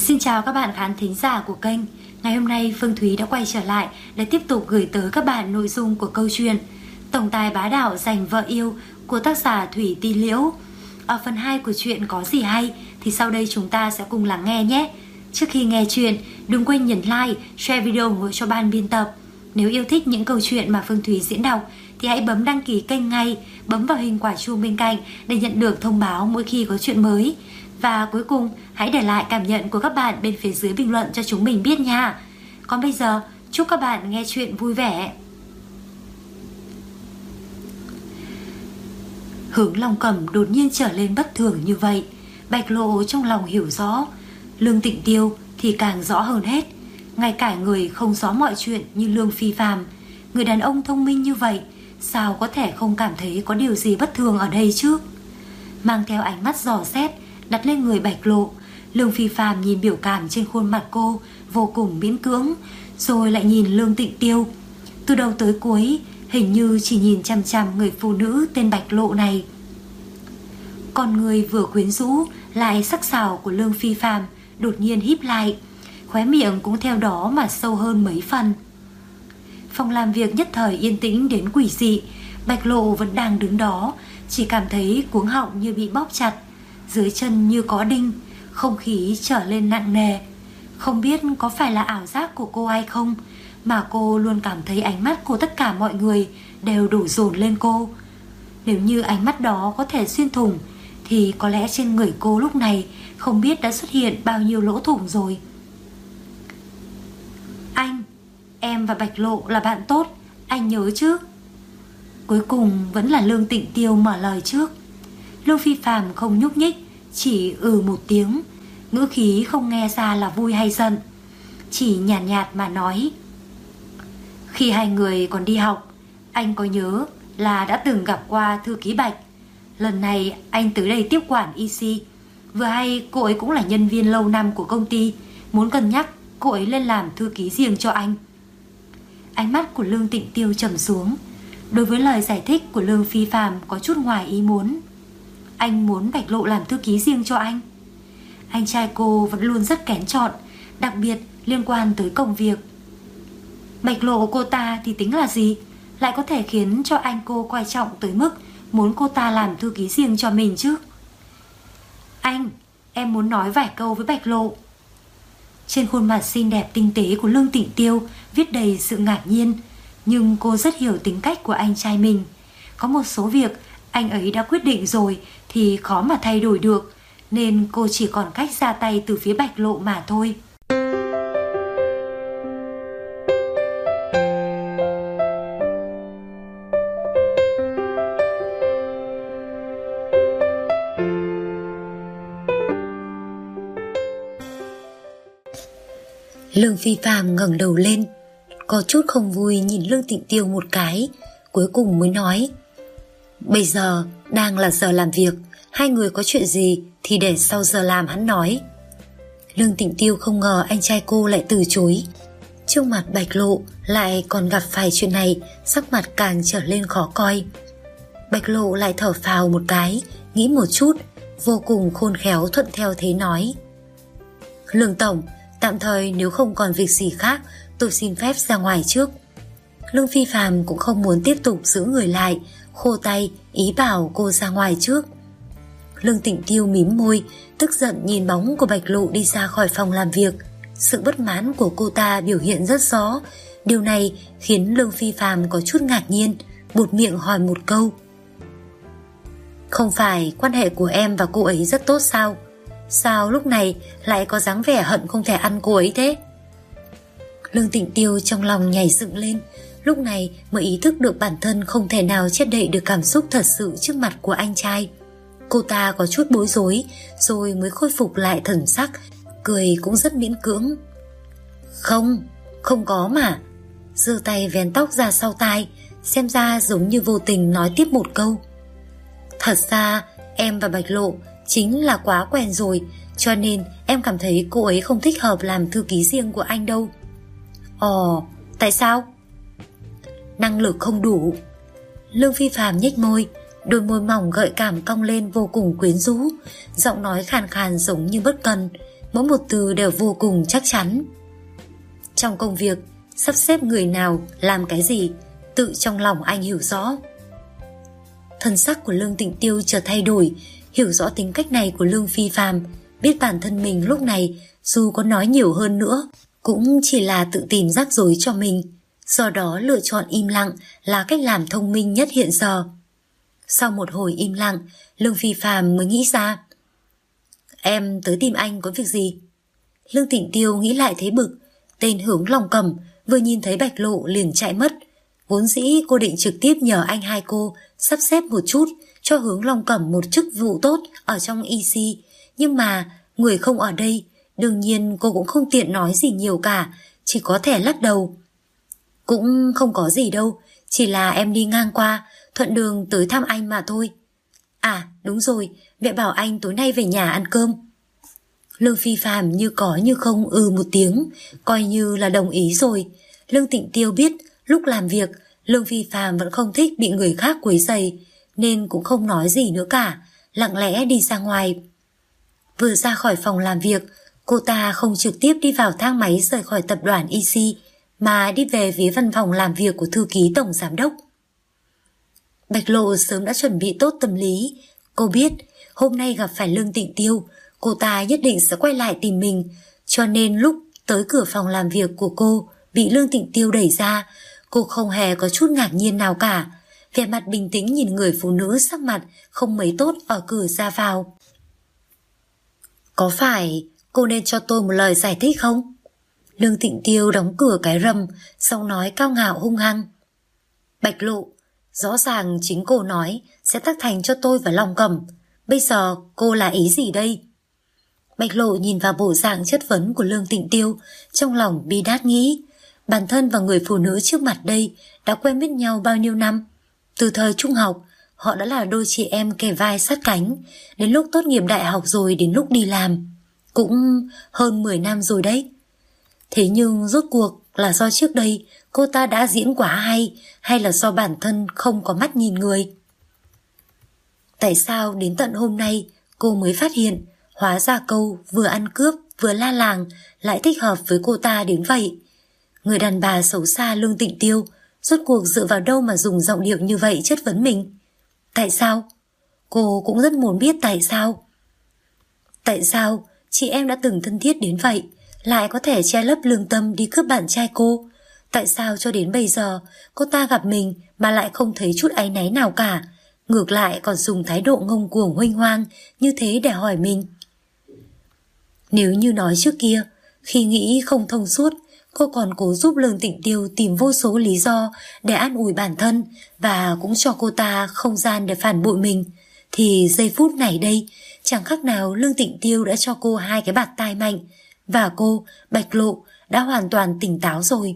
Xin chào các bạn khán thính giả của kênh. Ngày hôm nay Phương Thúy đã quay trở lại để tiếp tục gửi tới các bạn nội dung của câu chuyện Tổng tài bá đạo giành vợ yêu của tác giả Thủy Ti Liễu. Ở phần 2 của chuyện có gì hay thì sau đây chúng ta sẽ cùng lắng nghe nhé. Trước khi nghe chuyện, đừng quên nhấn like, share video ủng hộ cho ban biên tập. Nếu yêu thích những câu chuyện mà Phương Thúy diễn đọc thì hãy bấm đăng ký kênh ngay, bấm vào hình quả chuông bên cạnh để nhận được thông báo mỗi khi có chuyện mới. Và cuối cùng, hãy để lại cảm nhận của các bạn bên phía dưới bình luận cho chúng mình biết nha. Còn bây giờ, chúc các bạn nghe chuyện vui vẻ. Hướng Long Cẩm đột nhiên trở lên bất thường như vậy, Bạch Lộ trong lòng hiểu rõ. Lương Tịnh Tiêu thì càng rõ hơn hết. Ngay cả người không rõ mọi chuyện như Lương Phi Phàm, người đàn ông thông minh như vậy, sao có thể không cảm thấy có điều gì bất thường ở đây chứ? Mang theo ánh mắt dò xét đặt lên người Bạch Lộ, Lương Phi Phàm nhìn biểu cảm trên khuôn mặt cô vô cùng miễn cưỡng, rồi lại nhìn Lương Tịnh Tiêu. Từ đầu tới cuối hình như chỉ nhìn chằm chằm người phụ nữ tên Bạch Lộ này. Con người vừa quyến rũ lại sắc sảo của Lương Phi Phàm đột nhiên híp lại, khóe miệng cũng theo đó mà sâu hơn mấy phần. Phòng làm việc nhất thời yên tĩnh đến quỷ dị. Bạch Lộ vẫn đang đứng đó, chỉ cảm thấy cuống họng như bị bóp chặt, dưới chân như có đinh, không khí trở lên nặng nề. Không biết có phải là ảo giác của cô hay không, mà cô luôn cảm thấy ánh mắt của tất cả mọi người đều đổ dồn lên cô. Nếu như ánh mắt đó có thể xuyên thủng thì có lẽ trên người cô lúc này không biết đã xuất hiện bao nhiêu lỗ thủng rồi. Anh, em và Bạch Lộ là bạn tốt, anh nhớ chứ? Cuối cùng vẫn là Lương Tịnh Tiêu mở lời trước. Lương Phi Phàm không nhúc nhích, chỉ một tiếng, ngữ khí không nghe ra là vui hay giận, chỉ nhàn nhạt mà nói: khi hai người còn đi học, anh có nhớ là đã từng gặp qua thư ký Bạch. Lần này anh tới đây tiếp quản EC. Vừa hay cô ấy cũng là nhân viên lâu năm của công ty, muốn cân nhắc cô ấy lên làm thư ký riêng cho anh. Ánh mắt của Lương Tịnh Tiêu trầm xuống. Đối với lời giải thích của Lương Phi Phàm có chút ngoài ý muốn. Anh muốn Bạch Lộ làm thư ký riêng cho anh. Anh trai cô vẫn luôn rất kén chọn, đặc biệt liên quan tới công việc. Bạch Lộ cô ta thì tính là gì, lại có thể khiến cho anh cô coi trọng tới mức muốn cô ta làm thư ký riêng cho mình chứ? Anh, em muốn nói vài câu với Bạch Lộ. Trên khuôn mặt xinh đẹp tinh tế của Lương Tịnh Tiêu viết đầy sự ngạc nhiên, nhưng cô rất hiểu tính cách của anh trai mình. Có một số việc anh ấy đã quyết định rồi thì khó mà thay đổi được, nên cô chỉ còn cách ra tay từ phía Bạch Lộ mà thôi. Lương Phi Phàm ngẩng đầu lên, có chút không vui nhìn Lương Tịnh Tiêu một cái, cuối cùng mới nói: bây giờ đang là giờ làm việc, hai người có chuyện gì thì để sau giờ làm hắn nói. Lương Tịnh Tiêu không ngờ anh trai cô lại từ chối. Trước mặt Bạch Lộ lại còn gặp phải chuyện này, sắc mặt càng trở lên khó coi. Bạch Lộ lại thở phào một cái, nghĩ một chút, vô cùng khôn khéo thuận theo thế nói: Lương Tổng, tạm thời nếu không còn việc gì khác, tôi xin phép ra ngoài trước. Lương Phi Phàm cũng không muốn tiếp tục giữ người lại, khô tay ý bảo cô ra ngoài trước. Lương Tịnh Tiêu mím môi, tức giận nhìn bóng của Bạch Lộ đi ra khỏi phòng làm việc. Sự bất mãn của cô ta biểu hiện rất rõ. Điều này khiến Lương Phi Phàm có chút ngạc nhiên, buột miệng hỏi một câu: không phải quan hệ của em và cô ấy rất tốt sao? Sao lúc này lại có dáng vẻ hận không thể ăn cô ấy thế? Lương Tịnh Tiêu trong lòng nhảy dựng lên, lúc này mới ý thức được bản thân không thể nào che đậy được cảm xúc thật sự trước mặt của anh trai. Cô ta có chút bối rối, rồi mới khôi phục lại thần sắc, cười cũng rất miễn cưỡng. Không có mà. Giơ tay vén tóc ra sau tai, xem ra giống như vô tình nói tiếp một câu: thật ra em và Bạch Lộ chính là quá quen rồi, cho nên em cảm thấy cô ấy không thích hợp làm thư ký riêng của anh đâu. Ồ, tại sao? Năng lực không đủ. Lương Phi Phàm nhếch môi, đôi môi mỏng gợi cảm cong lên vô cùng quyến rũ, giọng nói khàn khàn giống như bất cần, mỗi một từ đều vô cùng chắc chắn. Trong công việc, sắp xếp người nào làm cái gì, tự trong lòng anh hiểu rõ. Thân sắc của Lương Tịnh Tiêu chợt thay đổi, hiểu rõ tính cách này của Lương Phi Phàm, biết bản thân mình lúc này dù có nói nhiều hơn nữa cũng chỉ là tự tìm rắc rối cho mình, do đó lựa chọn im lặng là cách làm thông minh nhất hiện giờ. Sau một hồi im lặng, Lương Phi Phàm mới nghĩ ra. Em tới tìm anh có việc gì? Lương Tịnh Tiêu nghĩ lại thấy bực, tên Hướng Long Cẩm vừa nhìn thấy Bạch Lộ liền chạy mất. Vốn dĩ cô định trực tiếp nhờ anh hai cô sắp xếp một chút cho Hướng Long Cẩm một chức vụ tốt ở trong EC, nhưng mà người không ở đây, đương nhiên cô cũng không tiện nói gì nhiều cả, chỉ có thể lắc đầu. Cũng không có gì đâu, chỉ là em đi ngang qua, thuận đường tới thăm anh mà thôi. À đúng rồi, mẹ bảo anh tối nay về nhà ăn cơm. Lương Phi Phàm như có như không một tiếng, coi như là đồng ý rồi. Lương Tịnh Tiêu biết lúc làm việc Lương Phi Phàm vẫn không thích bị người khác quấy rầy, nên cũng không nói gì nữa cả, lặng lẽ đi ra ngoài. Vừa ra khỏi phòng làm việc, cô ta không trực tiếp đi vào thang máy rời khỏi tập đoàn EC, mà đi về phía văn phòng làm việc của thư ký tổng giám đốc. Bạch Lộ sớm đã chuẩn bị tốt tâm lý, cô biết hôm nay gặp phải Lương Tịnh Tiêu, cô ta nhất định sẽ quay lại tìm mình, cho nên lúc tới cửa phòng làm việc của cô bị Lương Tịnh Tiêu đẩy ra, cô không hề có chút ngạc nhiên nào cả, vẻ mặt bình tĩnh nhìn người phụ nữ sắc mặt không mấy tốt ở cửa ra vào. Có phải cô nên cho tôi một lời giải thích không? Lương Tịnh Tiêu đóng cửa cái rầm, giọng nói cao ngạo hung hăng. Bạch Lộ, rõ ràng chính cô nói sẽ tác thành cho tôi và Long Cẩm, bây giờ cô là ý gì đây? Bạch Lộ nhìn vào bộ dạng chất vấn của Lương Tịnh Tiêu, trong lòng bi đát nghĩ, bản thân và người phụ nữ trước mặt đây đã quen biết nhau bao nhiêu năm. Từ thời trung học, họ đã là đôi chị em kề vai sát cánh, đến lúc tốt nghiệp đại học rồi đến lúc đi làm. Cũng hơn 10 năm rồi đấy. Thế nhưng rốt cuộc là do trước đây cô ta đã diễn quá hay là do bản thân không có mắt nhìn người? Tại sao đến tận hôm nay cô mới phát hiện hóa ra câu vừa ăn cướp vừa la làng lại thích hợp với cô ta đến vậy? Người đàn bà xấu xa Lương Tịnh Tiêu rốt cuộc dựa vào đâu mà dùng giọng điệu như vậy chất vấn mình? Tại sao? Cô cũng rất muốn biết tại sao. Tại sao chị em đã từng thân thiết đến vậy lại có thể che lấp lương tâm đi cướp bạn trai cô? Tại sao cho đến bây giờ cô ta gặp mình mà lại không thấy chút áy náy nào cả, ngược lại còn dùng thái độ ngông cuồng huênh hoang như thế để hỏi mình? Nếu như nói trước kia, khi nghĩ không thông suốt, cô còn cố giúp Lương Tịnh Tiêu tìm vô số lý do để an ủi bản thân và cũng cho cô ta không gian để phản bội mình, thì giây phút này đây, chẳng khác nào Lương Tịnh Tiêu đã cho cô hai cái bạt tai mạnh, và cô, Bạch Lộ, đã hoàn toàn tỉnh táo rồi.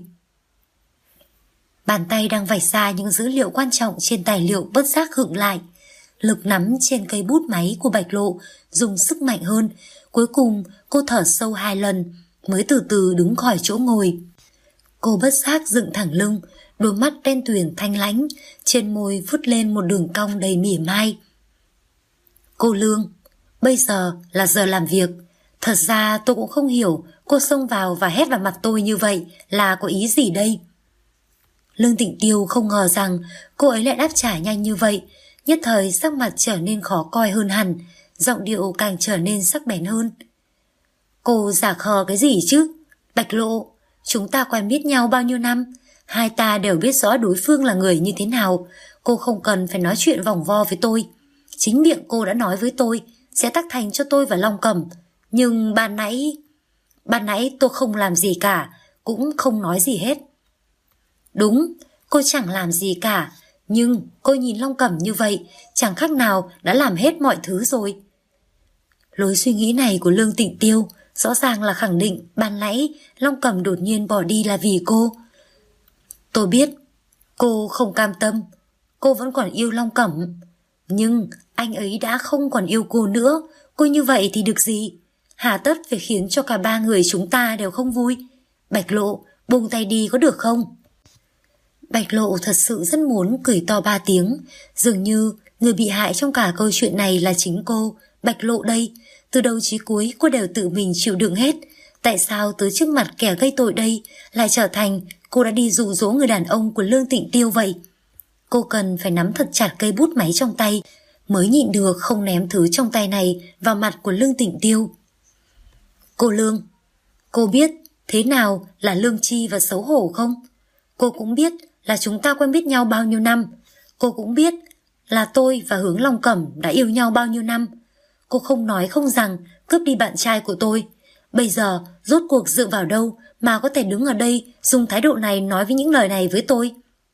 Bàn tay đang vạch ra những dữ liệu quan trọng trên tài liệu bất giác khựng lại. Lực nắm trên cây bút máy của Bạch Lộ dùng sức mạnh hơn. Cuối cùng cô thở sâu 2 lần mới từ từ đứng khỏi chỗ ngồi. Cô bất giác dựng thẳng lưng, đôi mắt đen tuyền thanh lãnh, trên môi phút lên một đường cong đầy mỉa mai. Cô Lương, bây giờ là giờ làm việc. Thật ra tôi cũng không hiểu cô xông vào và hét vào mặt tôi như vậy là có ý gì đây? Lương Tịnh Tiêu không ngờ rằng cô ấy lại đáp trả nhanh như vậy, nhất thời sắc mặt trở nên khó coi hơn hẳn, giọng điệu càng trở nên sắc bén hơn. Cô giả khờ cái gì chứ? Bạch Lộ, chúng ta quen biết nhau bao nhiêu năm, hai ta đều biết rõ đối phương là người như thế nào, cô không cần phải nói chuyện vòng vo với tôi. Chính miệng cô đã nói với tôi sẽ tác thành cho tôi và Long Cẩm, nhưng ban nãy tôi không làm gì cả, cũng không nói gì hết. Đúng, cô chẳng làm gì cả, nhưng cô nhìn Long Cẩm như vậy chẳng khác nào đã làm hết mọi thứ rồi. Lối suy nghĩ này của Lương Tịnh Tiêu rõ ràng là khẳng định ban nãy Long Cẩm đột nhiên bỏ đi là vì cô. Tôi biết cô không cam tâm, cô vẫn còn yêu Long Cẩm, nhưng anh ấy đã không còn yêu cô nữa, cô như vậy thì được gì? Hà tất phải khiến cho cả ba người chúng ta đều không vui. Bạch Lộ, buông tay đi có được không? Bạch Lộ thật sự rất muốn cười to 3 tiếng, dường như người bị hại trong cả câu chuyện này là chính cô, Bạch Lộ đây. Từ đầu chí cuối cô đều tự mình chịu đựng hết. Tại sao tới trước mặt kẻ gây tội đây lại trở thành cô đã đi dụ dỗ người đàn ông của Lương Tịnh Tiêu vậy? Cô cần phải nắm thật chặt cây bút máy trong tay mới nhịn được không ném thứ trong tay này vào mặt của Lương Tịnh Tiêu. Cô Lương, cô biết thế nào là lương tri và xấu hổ không? Cô cũng biết là chúng ta quen biết nhau bao nhiêu năm. Cô cũng biết là tôi và Hướng Long Cẩm đã yêu nhau bao nhiêu năm. Cô không nói không rằng cướp đi bạn trai của tôi. Bây giờ rốt cuộc dựa vào đâu mà có thể đứng ở đây dùng thái độ này nói với những lời này với tôi?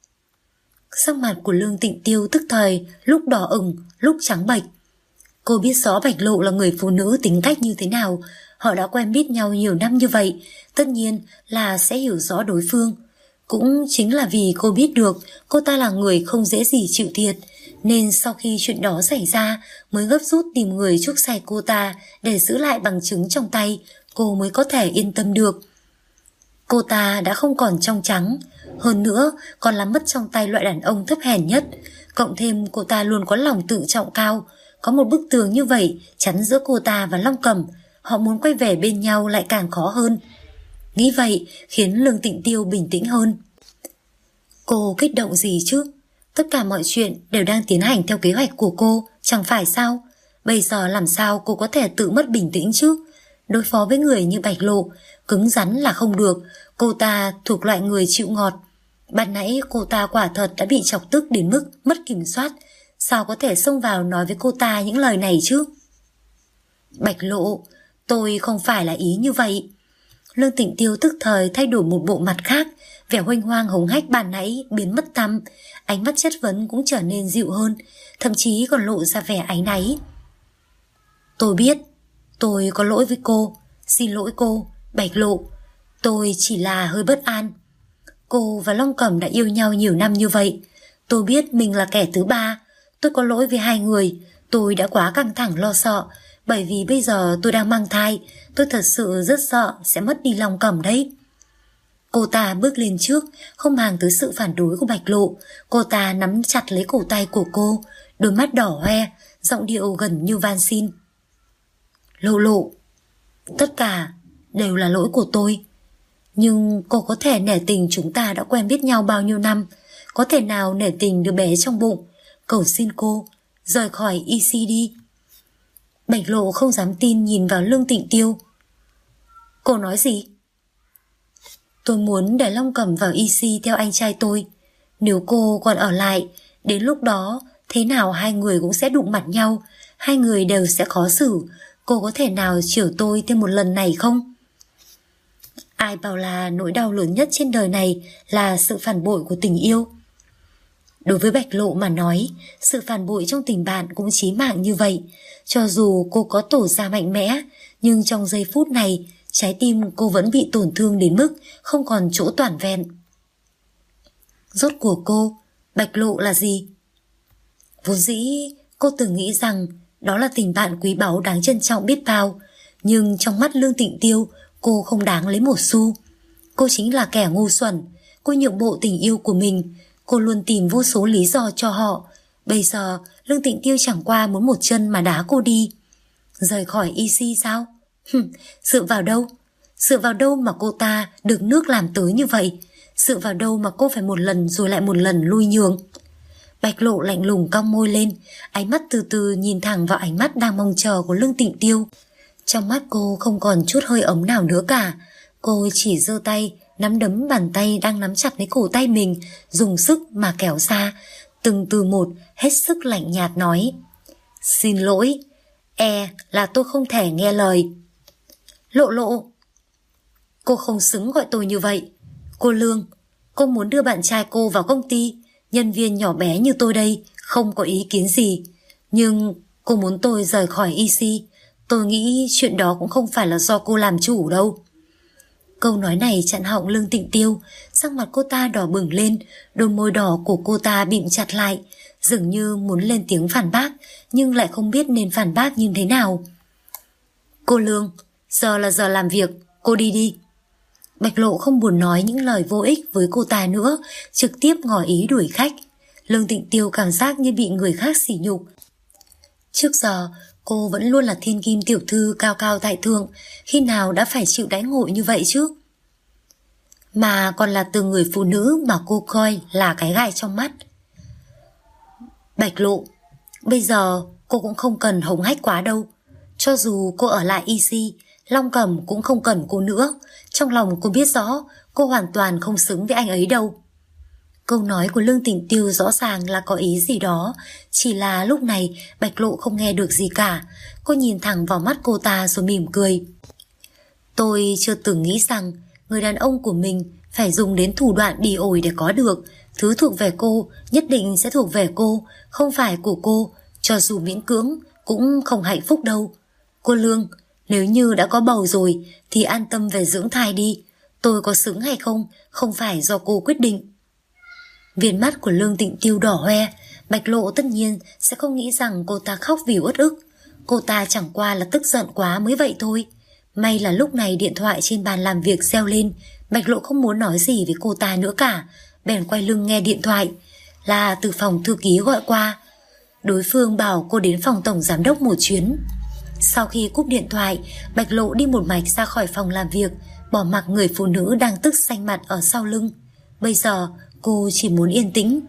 Sắc mặt của Lương Tịnh Tiêu tức thời lúc đỏ ửng lúc trắng bệch. Cô biết rõ Bạch Lộ là người phụ nữ tính cách như thế nào. Họ đã quen biết nhau nhiều năm như vậy, tất nhiên là sẽ hiểu rõ đối phương. Cũng chính là vì cô biết được cô ta là người không dễ gì chịu thiệt, nên sau khi chuyện đó xảy ra mới gấp rút tìm người chuốc say cô ta để giữ lại bằng chứng trong tay, cô mới có thể yên tâm được. Cô ta đã không còn trong trắng, hơn nữa còn làm mất trong tay loại đàn ông thấp hèn nhất. Cộng thêm cô ta luôn có lòng tự trọng cao, có một bức tường như vậy chắn giữa cô ta và Long Cẩm, họ muốn quay về bên nhau lại càng khó hơn. Nghĩ vậy khiến Lương Tịnh Tiêu bình tĩnh hơn. Cô kích động gì chứ? Tất cả mọi chuyện đều đang tiến hành theo kế hoạch của cô, chẳng phải sao? Bây giờ làm sao cô có thể tự mất bình tĩnh chứ? Đối phó với người như Bạch Lộ, cứng rắn là không được, cô ta thuộc loại người chịu ngọt. Ban nãy cô ta quả thật đã bị chọc tức đến mức mất kiểm soát, sao có thể xông vào nói với cô ta những lời này chứ? Bạch Lộ, tôi không phải là ý như vậy. Lương Tịnh Tiêu tức thời thay đổi một bộ mặt khác, vẻ huênh hoang hống hách ban nãy biến mất tăm, ánh mắt chất vấn cũng trở nên dịu hơn, thậm chí còn lộ ra vẻ áy náy. Tôi biết, tôi có lỗi với cô, xin lỗi cô, Bạch Lộ, tôi chỉ là hơi bất an. Cô và Long Cẩm đã yêu nhau nhiều năm như vậy, tôi biết mình là kẻ thứ ba, tôi có lỗi với hai người, tôi đã quá căng thẳng lo sợ, bởi vì bây giờ tôi đang mang thai, tôi thật sự rất sợ sẽ mất đi Long Cẩm đấy. Cô ta bước lên trước, không màng tới sự phản đối của Bạch Lộ, cô ta nắm chặt lấy cổ tay của cô, đôi mắt đỏ hoe, giọng điệu gần như van xin. Lộ Lộ, tất cả đều là lỗi của tôi, nhưng cô có thể nể tình chúng ta đã quen biết nhau bao nhiêu năm, có thể nào nể tình đứa bé trong bụng, cầu xin cô rời khỏi EC đi. Bạch Lộ không dám tin nhìn vào Lương Tịnh Tiêu. Cô nói gì? Tôi muốn để Long Cẩm vào EC theo anh trai tôi. Nếu cô còn ở lại, đến lúc đó thế nào hai người cũng sẽ đụng mặt nhau, hai người đều sẽ khó xử. Cô có thể nào chiều tôi thêm một lần này không? Ai bảo là nỗi đau lớn nhất trên đời này là sự phản bội của tình yêu? Đối với Bạch Lộ mà nói, sự phản bội trong tình bạn cũng chí mạng như vậy. Cho dù cô có tỏ ra mạnh mẽ, nhưng trong giây phút này, trái tim cô vẫn bị tổn thương đến mức không còn chỗ toàn vẹn. Rốt cuộc cô, Bạch Lộ là gì? Vốn dĩ, cô từng nghĩ rằng đó là tình bạn quý báu đáng trân trọng biết bao, nhưng trong mắt Lương Tịnh Tiêu, cô không đáng lấy một xu. Cô chính là kẻ ngu xuẩn, cô nhượng bộ tình yêu của mình, cô luôn tìm vô số lý do cho họ. Bây giờ Lương Tịnh Tiêu chẳng qua muốn một chân mà đá cô đi. Rời khỏi EC sao? Dựa vào đâu? Dựa vào đâu mà cô ta được nước làm tới như vậy? Dựa vào đâu mà cô phải một lần rồi lại một lần lui nhường? Bạch Lộ lạnh lùng cong môi lên, ánh mắt từ từ nhìn thẳng vào ánh mắt đang mong chờ của Lương Tịnh Tiêu. Trong mắt cô không còn chút hơi ấm nào nữa cả. Cô chỉ giơ tay nắm đấm bàn tay đang nắm chặt lấy cổ tay mình, dùng sức mà kéo ra, từng từ một hết sức lạnh nhạt nói: Xin lỗi, là tôi không thể nghe lời. Lộ Lộ, cô không xứng gọi tôi như vậy. Cô Lương, cô muốn đưa bạn trai cô vào công ty, nhân viên nhỏ bé như tôi đây không có ý kiến gì, nhưng cô muốn tôi rời khỏi EC, tôi nghĩ chuyện đó cũng không phải là do cô làm chủ đâu. Câu nói này chặn họng Lương Tịnh Tiêu, sắc mặt cô ta đỏ bừng lên, đôi môi đỏ của cô ta bịm chặt lại, dường như muốn lên tiếng phản bác, nhưng lại không biết nên phản bác như thế nào. Cô Lương, giờ là giờ làm việc, cô đi đi. Bạch Lộ không buồn nói những lời vô ích với cô ta nữa, trực tiếp ngỏ ý đuổi khách. Lương Tịnh Tiêu cảm giác như bị người khác sỉ nhục. Trước giờ, Cô vẫn luôn là thiên kim tiểu thư cao cao tại thượng, khi nào đã phải chịu đãi ngộ như vậy chứ? Mà còn là từ người phụ nữ mà cô coi là cái gai trong mắt. Bạch Lộ, bây giờ cô cũng không cần hống hách quá đâu. Cho dù cô ở lại EC, Long Cẩm cũng không cần cô nữa. Trong lòng cô biết rõ cô hoàn toàn không xứng với anh ấy đâu. Câu nói của Lương Tịnh Tiêu rõ ràng là có ý gì đó, chỉ là lúc này Bạch Lộ không nghe được gì cả. Cô nhìn thẳng vào mắt cô ta rồi mỉm cười. Tôi chưa từng nghĩ rằng người đàn ông của mình phải dùng đến thủ đoạn bỉ ổi để có được. Thứ thuộc về cô nhất định sẽ thuộc về cô, không phải của cô, cho dù miễn cưỡng cũng không hạnh phúc đâu. Cô Lương, nếu như đã có bầu rồi thì an tâm về dưỡng thai đi. Tôi có xứng hay không, không phải do cô quyết định. Viền mắt của Lương Tịnh Tiêu đỏ hoe. Bạch Lộ tất nhiên sẽ không nghĩ rằng cô ta khóc vì uất ức. Cô ta chẳng qua là tức giận quá mới vậy thôi. May là lúc này điện thoại trên bàn làm việc reo lên. Bạch Lộ không muốn nói gì với cô ta nữa cả, bèn quay lưng nghe điện thoại. Là từ phòng thư ký gọi qua. Đối phương bảo cô đến phòng tổng giám đốc một chuyến. Sau khi cúp điện thoại, Bạch Lộ đi một mạch ra khỏi phòng làm việc, bỏ mặc người phụ nữ đang tức xanh mặt ở sau lưng. Bây giờ cô chỉ muốn yên tĩnh.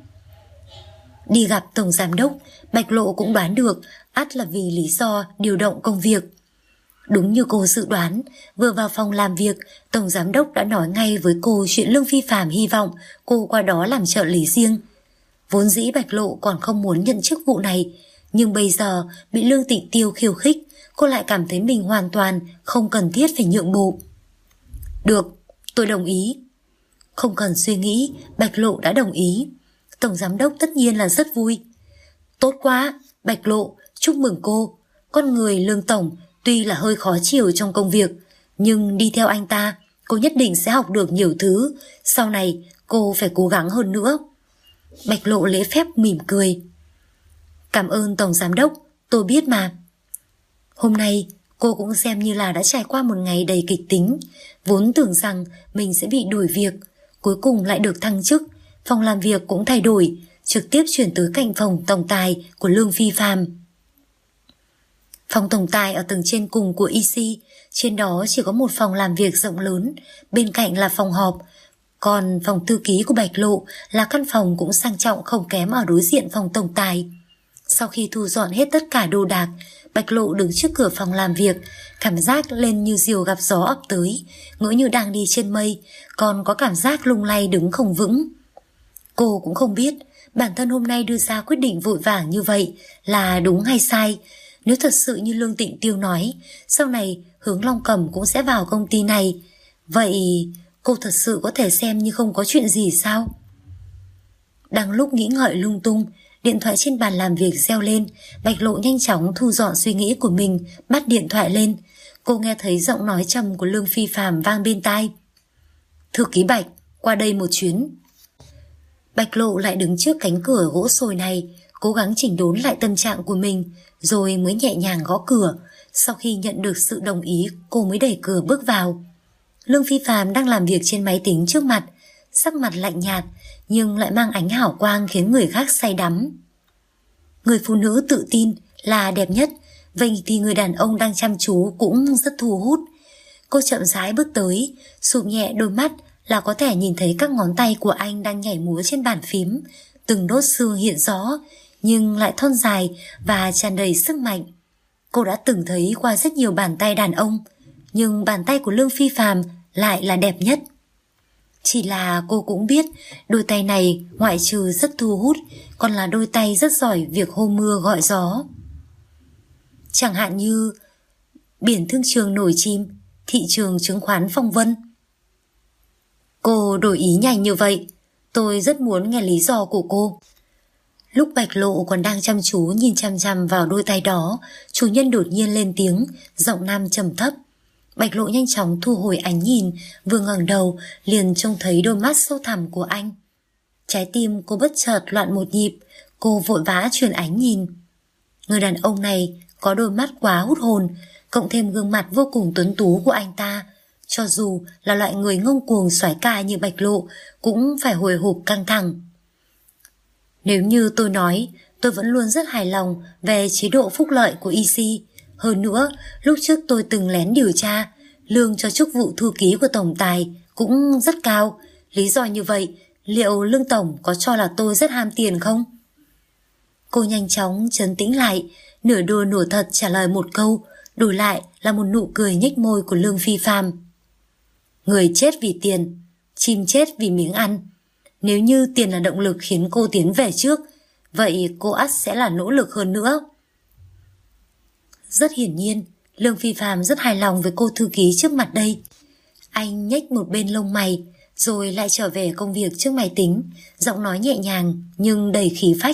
Đi gặp tổng giám đốc, Bạch Lộ cũng đoán được ắt là vì lý do điều động công việc. Đúng như cô dự đoán, vừa vào phòng làm việc, tổng giám đốc đã nói ngay với cô chuyện Lương Phi Phạm hy vọng cô qua đó làm trợ lý riêng. Vốn dĩ Bạch Lộ còn không muốn nhận chức vụ này, nhưng bây giờ bị Lương Tịnh Tiêu khiêu khích, cô lại cảm thấy mình hoàn toàn không cần thiết phải nhượng bộ. Được, tôi đồng ý. Không cần suy nghĩ, Bạch Lộ đã đồng ý. Tổng giám đốc tất nhiên là rất vui. Tốt quá, Bạch Lộ, chúc mừng cô. Con người Lương tổng tuy là hơi khó chịu trong công việc, nhưng đi theo anh ta, cô nhất định sẽ học được nhiều thứ. Sau này cô phải cố gắng hơn nữa. Bạch Lộ lễ phép mỉm cười. Cảm ơn tổng giám đốc, tôi biết mà. Hôm nay cô cũng xem như là đã trải qua một ngày đầy kịch tính. Vốn tưởng rằng mình sẽ bị đuổi việc, cuối cùng lại được thăng chức. Phòng làm việc cũng thay đổi, trực tiếp chuyển tới cạnh phòng tổng tài của Lương Phi Phạm. Phòng tổng tài ở tầng trên cùng của EC, trên đó chỉ có một phòng làm việc rộng lớn, bên cạnh là phòng họp. Còn phòng thư ký của Bạch Lộ là căn phòng cũng sang trọng không kém ở đối diện phòng tổng tài. Sau khi thu dọn hết tất cả đồ đạc, Bạch Lộ đứng trước cửa phòng làm việc, cảm giác lên như diều gặp gió ập tới, ngỡ như đang đi trên mây, còn có cảm giác lung lay đứng không vững. Cô cũng không biết bản thân hôm nay đưa ra quyết định vội vàng như vậy là đúng hay sai. Nếu thật sự như Lương Tịnh Tiêu nói, sau này Hướng Long Cẩm cũng sẽ vào công ty này, vậy cô thật sự có thể xem như không có chuyện gì sao? Đang lúc nghĩ ngợi lung tung, điện thoại trên bàn làm việc reo lên. Bạch Lộ nhanh chóng thu dọn suy nghĩ của mình, bắt điện thoại lên. Cô nghe thấy giọng nói trầm của Lương Phi Phạm vang bên tai. Thư ký Bạch, qua đây một chuyến. Bạch Lộ lại đứng trước cánh cửa gỗ sồi này, cố gắng chỉnh đốn lại tâm trạng của mình, rồi mới nhẹ nhàng gõ cửa. Sau khi nhận được sự đồng ý, cô mới đẩy cửa bước vào. Lương Phi Phạm đang làm việc trên máy tính trước mặt, sắc mặt lạnh nhạt nhưng lại mang ánh hào quang khiến người khác say đắm. Người phụ nữ tự tin là đẹp nhất, vậy thì người đàn ông đang chăm chú cũng rất thu hút. Cô chậm rãi bước tới, sụp nhẹ đôi mắt là có thể nhìn thấy các ngón tay của anh đang nhảy múa trên bàn phím, từng đốt xương hiện rõ nhưng lại thon dài và tràn đầy sức mạnh. Cô đã từng thấy qua rất nhiều bàn tay đàn ông, nhưng bàn tay của Lương Phi Phạm lại là đẹp nhất. Chỉ là cô cũng biết đôi tay này ngoại trừ rất thu hút, còn là đôi tay rất giỏi việc hô mưa gọi gió. Chẳng hạn như biển thương trường nổi chim, thị trường chứng khoán phong vân. Cô đổi ý nhanh như vậy, tôi rất muốn nghe lý do của cô. Lúc Bạch Lộ còn đang chăm chú nhìn chăm chăm vào đôi tay đó, chủ nhân đột nhiên lên tiếng, giọng nam trầm thấp. Bạch Lộ nhanh chóng thu hồi ánh nhìn, vừa ngẩng đầu liền trông thấy đôi mắt sâu thẳm của anh. Trái tim cô bất chợt loạn một nhịp, cô vội vã chuyển ánh nhìn. Người đàn ông này có đôi mắt quá hút hồn, cộng thêm gương mặt vô cùng tuấn tú của anh ta, cho dù là loại người ngông cuồng xoái ca như Bạch Lộ cũng phải hồi hộp căng thẳng. Nếu như tôi nói, tôi vẫn luôn rất hài lòng về chế độ phúc lợi của EC, Hơn nữa, lúc trước tôi từng lén điều tra, lương cho chức vụ thư ký của tổng tài cũng rất cao. Lý do như vậy, liệu lương tổng có cho là tôi rất ham tiền không? Cô nhanh chóng trấn tĩnh lại, nửa đùa nửa thật trả lời một câu, đổi lại là một nụ cười nhếch môi của Lương Phi Phàm. Người chết vì tiền, chim chết vì miếng ăn. Nếu như tiền là động lực khiến cô tiến về trước, vậy cô ắt sẽ là nỗ lực hơn nữa. Rất hiển nhiên, Lương Phi Phàm rất hài lòng với cô thư ký trước mặt đây. Anh nhếch một bên lông mày, rồi lại trở về công việc trước máy tính, giọng nói nhẹ nhàng nhưng đầy khí phách.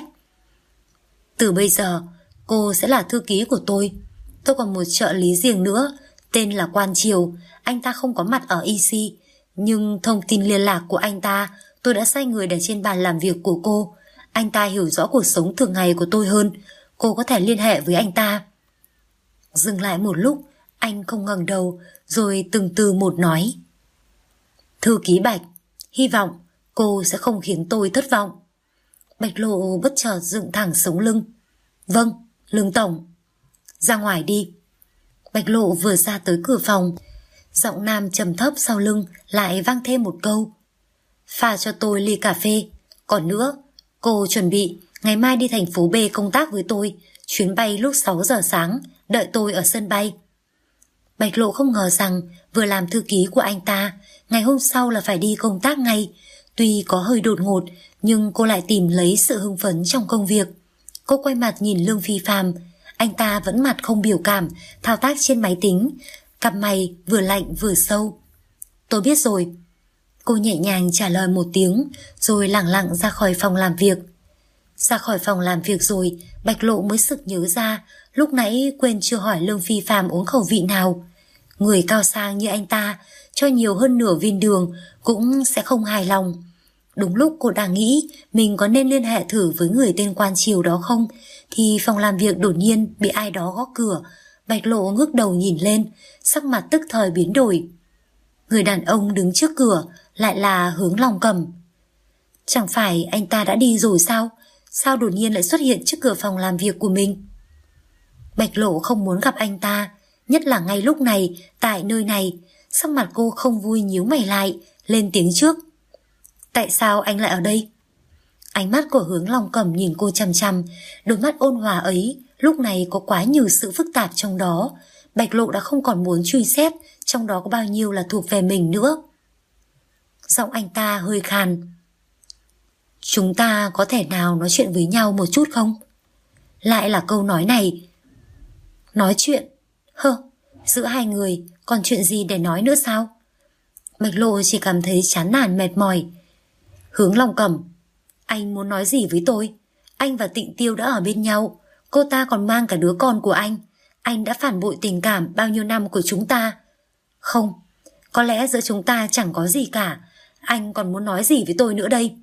Từ bây giờ, cô sẽ là thư ký của tôi. Tôi còn một trợ lý riêng nữa, tên là Quan Triều. Anh ta không có mặt ở EC, nhưng thông tin liên lạc của anh ta tôi đã sai người để trên bàn làm việc của cô. Anh ta hiểu rõ cuộc sống thường ngày của tôi hơn. Cô có thể liên hệ với anh ta. Dừng lại một lúc, anh không ngẩng đầu, rồi từng từ một nói. Thư ký Bạch, hy vọng cô sẽ không khiến tôi thất vọng. Bạch Lộ bất chợt dựng thẳng sống lưng. Vâng, Lương tổng. Ra ngoài đi. Bạch Lộ vừa ra tới cửa phòng, giọng nam trầm thấp sau lưng lại vang thêm một câu. Pha cho tôi ly cà phê. Còn nữa, cô chuẩn bị ngày mai đi thành phố B công tác với tôi. Chuyến bay lúc 6 giờ sáng, đợi tôi ở sân bay. Bạch Lộ không ngờ rằng vừa làm thư ký của anh ta, ngày hôm sau là phải đi công tác ngay. Tuy có hơi đột ngột, nhưng cô lại tìm lấy sự hưng phấn trong công việc. Cô quay mặt nhìn Lương Phi Phàm, anh ta vẫn mặt không biểu cảm, thao tác trên máy tính, cặp mày vừa lạnh vừa sâu. Tôi biết rồi. Cô nhẹ nhàng trả lời một tiếng, rồi lẳng lặng ra khỏi phòng làm việc. Ra khỏi phòng làm việc rồi, Bạch Lộ mới sực nhớ ra, lúc nãy quên chưa hỏi Lương Phi Phàm uống khẩu vị nào. Người cao sang như anh ta, cho nhiều hơn nửa viên đường cũng sẽ không hài lòng. Đúng lúc cô đang nghĩ mình có nên liên hệ thử với người tên Quan Triều đó không, thì phòng làm việc đột nhiên bị ai đó gõ cửa. Bạch Lộ ngước đầu nhìn lên, sắc mặt tức thời biến đổi. Người đàn ông đứng trước cửa lại là Hướng Long Cẩm. Chẳng phải anh ta đã đi rồi sao? Sao đột nhiên lại xuất hiện trước cửa phòng làm việc của mình? Bạch Lộ không muốn gặp anh ta, nhất là ngay lúc này, tại nơi này. Sắc mặt cô không vui nhíu mày lại, lên tiếng trước. Tại sao anh lại ở đây? Ánh mắt của Hướng Long Cẩm nhìn cô chằm chằm, đôi mắt ôn hòa ấy lúc này có quá nhiều sự phức tạp trong đó. Bạch Lộ đã không còn muốn truy xét trong đó có bao nhiêu là thuộc về mình nữa. Giọng anh ta hơi khàn. Chúng ta có thể nào nói chuyện với nhau một chút không? Lại là câu nói này. Nói chuyện? Giữa hai người còn chuyện gì để nói nữa sao? Bạch Lộ chỉ cảm thấy chán nản mệt mỏi. Hướng Long Cẩm, anh muốn nói gì với tôi? Anh và Tịnh Tiêu đã ở bên nhau, cô ta còn mang cả đứa con của anh. Anh đã phản bội tình cảm bao nhiêu năm của chúng ta. Không, có lẽ giữa chúng ta chẳng có gì cả. Anh còn muốn nói gì với tôi nữa đây?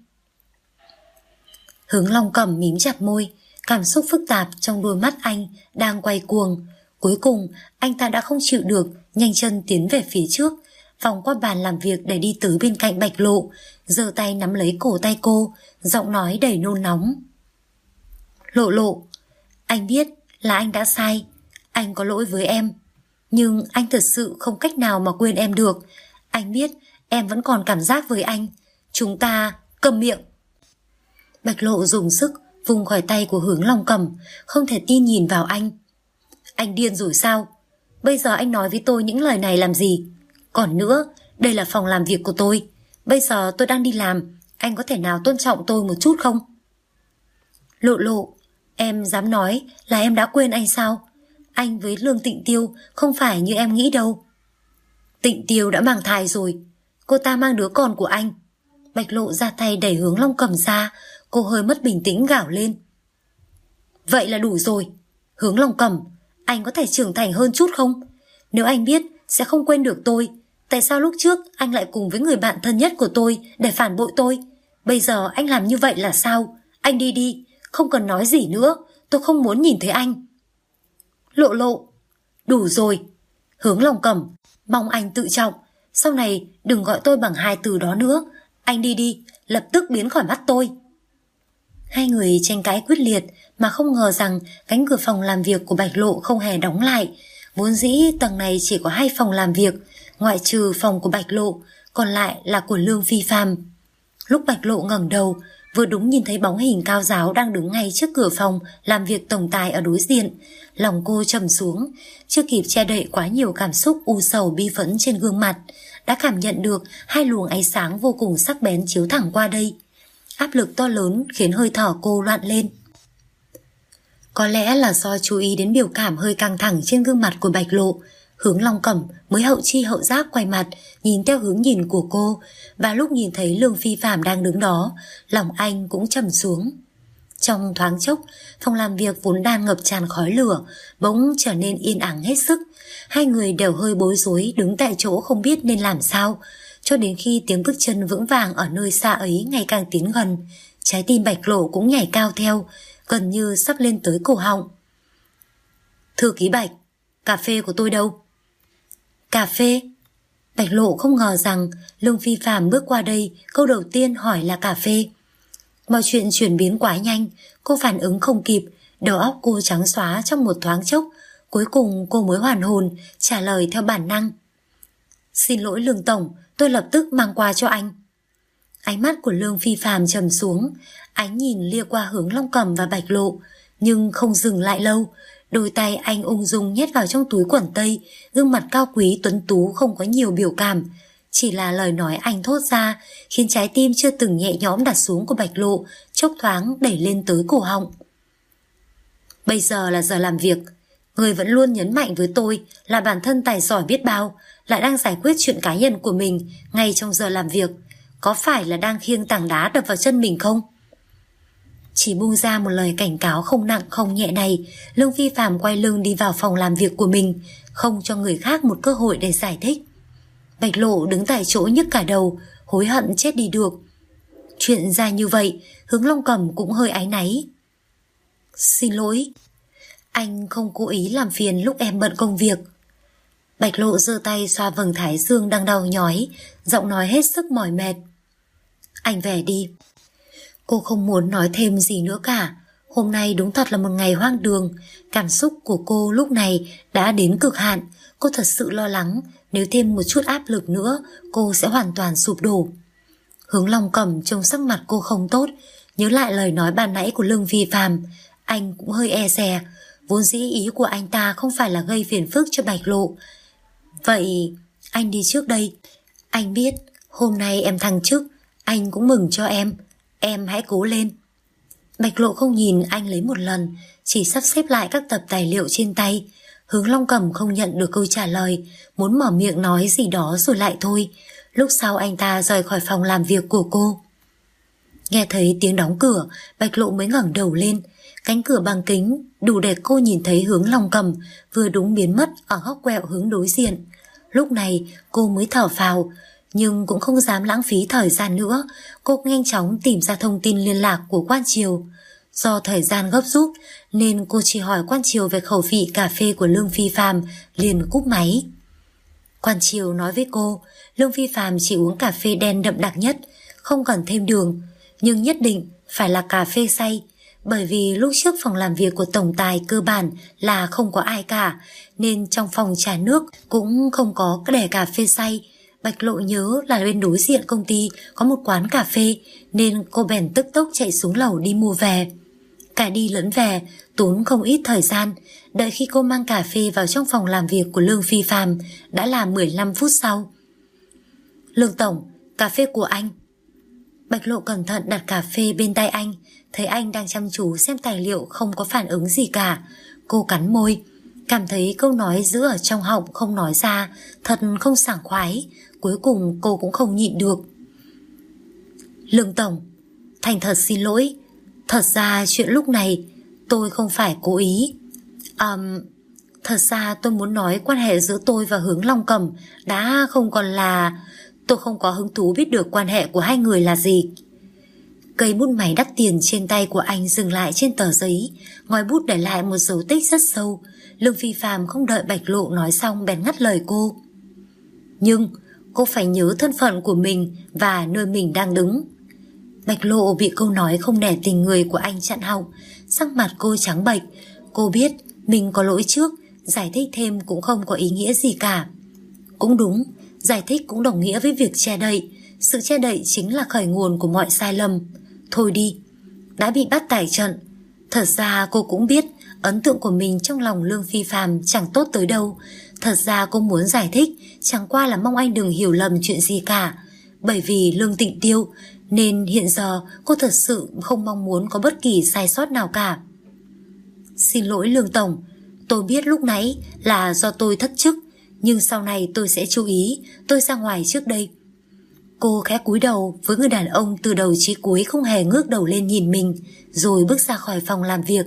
Hướng Long Cẩm mím chặt môi, cảm xúc phức tạp trong đôi mắt anh đang quay cuồng. Cuối cùng anh ta đã không chịu được, nhanh chân tiến về phía trước, vòng qua bàn làm việc để đi tới bên cạnh Bạch Lộ, giơ tay nắm lấy cổ tay cô, giọng nói đầy nôn nóng. Lộ Lộ, anh biết là anh đã sai, anh có lỗi với em, nhưng anh thật sự không cách nào mà quên em được. Anh biết em vẫn còn cảm giác với anh. Chúng ta câm miệng. Bạch Lộ dùng sức vùng khỏi tay của Hướng Long Cẩm, không thể tin nhìn vào anh. Anh điên rồi sao? Bây giờ anh nói với tôi những lời này làm gì? Còn nữa, đây là phòng làm việc của tôi. Bây giờ tôi đang đi làm, anh có thể nào tôn trọng tôi một chút không? Lộ Lộ, em dám nói là em đã quên anh sao? Anh với Lương Tịnh Tiêu không phải như em nghĩ đâu. Tịnh Tiêu đã mang thai rồi, cô ta mang đứa con của anh. Bạch Lộ ra tay đẩy Hướng Long Cẩm ra, cô hơi mất bình tĩnh gào lên. Vậy là đủ rồi. Hướng Long Cẩm, anh có thể trưởng thành hơn chút không? Nếu anh biết sẽ không quên được tôi, tại sao lúc trước anh lại cùng với người bạn thân nhất của tôi để phản bội tôi? Bây giờ anh làm như vậy là sao? Anh đi đi, không cần nói gì nữa, tôi không muốn nhìn thấy anh. Lộ Lộ, đủ rồi. Hướng Long Cẩm, mong anh tự trọng, sau này đừng gọi tôi bằng hai từ đó nữa. Anh đi đi, lập tức biến khỏi mắt tôi. Hai người tranh cãi quyết liệt mà không ngờ rằng cánh cửa phòng làm việc của Bạch Lộ không hề đóng lại. Vốn dĩ tầng này chỉ có 2 phòng làm việc, ngoại trừ phòng của Bạch Lộ, còn lại là của Lương Phi Phàm. Lúc Bạch Lộ ngẩng đầu, vừa đúng nhìn thấy bóng hình cao giáo đang đứng ngay trước cửa phòng làm việc tổng tài ở đối diện. Lòng cô trầm xuống, chưa kịp che đậy quá nhiều cảm xúc u sầu bi phẫn trên gương mặt, đã cảm nhận được 2 luồng ánh sáng vô cùng sắc bén chiếu thẳng qua đây. Áp lực to lớn khiến hơi thở cô loạn lên. Có lẽ là do chú ý đến biểu cảm hơi căng thẳng trên gương mặt của Bạch Lộ, Hướng Long Cẩm mới hậu chi hậu giác quay mặt nhìn theo hướng nhìn của cô, và lúc nhìn thấy Lương Phi Phàm đang đứng đó, lòng anh cũng trầm xuống. Trong thoáng chốc, phòng làm việc vốn đang ngập tràn khói lửa bỗng trở nên yên ắng hết sức. Hai người đều hơi bối rối đứng tại chỗ không biết nên làm sao, cho đến khi tiếng bước chân vững vàng ở nơi xa ấy ngày càng tiến gần, trái tim Bạch Lộ cũng nhảy cao theo, gần như sắp lên tới cổ họng. Thư ký Bạch, cà phê của tôi đâu? Cà phê? Bạch Lộ không ngờ rằng Lương Phi Phàm bước qua đây, câu đầu tiên hỏi là cà phê. Mọi chuyện chuyển biến quá nhanh, cô phản ứng không kịp, đầu óc cô trắng xóa trong một thoáng chốc, cuối cùng cô mới hoàn hồn, trả lời theo bản năng. Xin lỗi Lương Tổng, tôi lập tức mang qua cho anh. Ánh mắt của Lương Phi Phàm trầm xuống, ánh nhìn lia qua Hướng Long Cẩm và Bạch Lộ, nhưng không dừng lại lâu. Đôi tay anh ung dung nhét vào trong túi quần tây, gương mặt cao quý tuấn tú không có nhiều biểu cảm. Chỉ là lời nói anh thốt ra khiến trái tim chưa từng nhẹ nhõm đặt xuống của Bạch Lộ chốc thoáng đẩy lên tới cổ họng. Bây giờ là giờ làm việc, người vẫn luôn nhấn mạnh với tôi là bản thân tài giỏi biết bao, lại đang giải quyết chuyện cá nhân của mình ngay trong giờ làm việc. Có phải là đang khiêng tảng đá đập vào chân mình không? Chỉ buông ra một lời cảnh cáo không nặng không nhẹ này, Lương Phi Phàm quay lưng đi vào phòng làm việc của mình, không cho người khác một cơ hội để giải thích. Bạch Lộ đứng tại chỗ nhức cả đầu, hối hận chết đi được. Chuyện ra như vậy, Hướng Long Cẩm cũng hơi áy náy. Xin lỗi, anh không cố ý làm phiền lúc em bận công việc. Bạch Lộ giơ tay xoa vầng thái dương đang đau nhói, giọng nói hết sức mỏi mệt. Anh về đi. Cô không muốn nói thêm gì nữa cả. Hôm nay đúng thật là một ngày hoang đường. Cảm xúc của cô lúc này đã đến cực hạn. Cô thật sự lo lắng nếu thêm một chút áp lực nữa cô sẽ hoàn toàn sụp đổ. Hướng Long Cẩm trông sắc mặt cô không tốt, nhớ lại lời nói ban nãy của Lương Phi Phàm, anh cũng hơi e dè. Vốn dĩ ý của anh ta không phải là gây phiền phức cho Bạch Lộ. Vậy anh đi trước đây. Anh biết hôm nay em thăng chức, anh cũng mừng cho em hãy cố lên. Bạch Lộ không nhìn anh lấy một lần, chỉ sắp xếp lại các tập tài liệu trên tay. Hướng Long Cẩm không nhận được câu trả lời, muốn mở miệng nói gì đó rồi lại thôi. Lúc sau anh ta rời khỏi phòng làm việc của cô. Nghe thấy tiếng đóng cửa, Bạch Lộ mới ngẩng đầu lên. Cánh cửa bằng kính đủ để cô nhìn thấy Hướng Long Cẩm vừa đúng biến mất ở góc quẹo hướng đối diện. Lúc này cô mới thở phào, nhưng cũng không dám lãng phí thời gian nữa. Cô nhanh chóng tìm ra thông tin liên lạc của Quan Triều. Do thời gian gấp rút nên cô chỉ hỏi Quan Triều về khẩu vị cà phê của Lương Phi Phàm, liền cúp máy. Quan Triều nói với cô Lương Phi Phàm chỉ uống cà phê đen đậm đặc nhất, không cần thêm đường, nhưng nhất định phải là cà phê xay. Bởi vì lúc trước phòng làm việc của tổng tài cơ bản là không có ai cả, nên trong phòng trà nước cũng không có để cà phê xay. Bạch Lộ nhớ là bên đối diện công ty có một quán cà phê, nên cô bèn tức tốc chạy xuống lầu đi mua về. Cả đi lẫn về tốn không ít thời gian. Đợi khi cô mang cà phê vào trong phòng làm việc của Lương Phi Phàm đã là 15 phút sau. Lương Tổng, cà phê của anh. Bạch Lộ cẩn thận đặt cà phê bên tay anh, thấy anh đang chăm chú xem tài liệu không có phản ứng gì cả. Cô cắn môi, cảm thấy câu nói giữ ở trong họng không nói ra, thật không sảng khoái. Cuối cùng cô cũng không nhịn được. Lương Tổng, thành thật xin lỗi. Thật ra chuyện lúc này tôi không phải cố ý. Thật ra tôi muốn nói quan hệ giữa tôi và Hướng Long Cẩm đã không còn là... Tôi không có hứng thú biết được quan hệ của hai người là gì. Cây bút máy đắt tiền trên tay của anh dừng lại trên tờ giấy, ngòi bút để lại một dấu tích rất sâu. Lương Phi Phàm không đợi Bạch Lộ nói xong bèn ngắt lời cô. Nhưng cô phải nhớ thân phận của mình và nơi mình đang đứng. Bạch Lộ bị câu nói không nể tình người của anh chặn họng, sắc mặt cô trắng bệch. Cô biết mình có lỗi trước, giải thích thêm cũng không có ý nghĩa gì cả. Cũng đúng, giải thích cũng đồng nghĩa với việc che đậy. Sự che đậy chính là khởi nguồn của mọi sai lầm. Thôi đi, đã bị bắt tại trận. Thật ra cô cũng biết ấn tượng của mình trong lòng Lương Phi Phạm chẳng tốt tới đâu. Thật ra cô muốn giải thích chẳng qua là mong anh đừng hiểu lầm chuyện gì cả. Bởi vì Lương Tịnh Tiêu nên hiện giờ cô thật sự không mong muốn có bất kỳ sai sót nào cả. Xin lỗi Lương Tổng, tôi biết lúc nãy là do tôi thất chức, nhưng sau này tôi sẽ chú ý. Tôi ra ngoài trước đây. Cô khẽ cúi đầu với người đàn ông từ đầu chí cuối không hề ngước đầu lên nhìn mình, rồi bước ra khỏi phòng làm việc.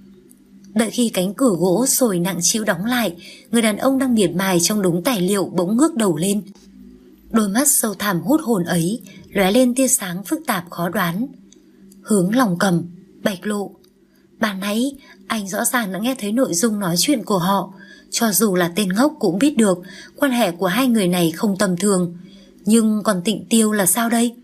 Đợi khi cánh cửa gỗ sồi nặng trĩu đóng lại, người đàn ông đang miệt mài trong đống tài liệu bỗng ngước đầu lên. Đôi mắt sâu thẳm hút hồn ấy lóe lên tia sáng phức tạp khó đoán. Hướng Lòng Cầm, Bạch Lộ. Ban nãy anh rõ ràng đã nghe thấy nội dung nói chuyện của họ. Cho dù là tên ngốc cũng biết được quan hệ của hai người này không tầm thường. Nhưng còn Tịnh Tiêu là sao đây?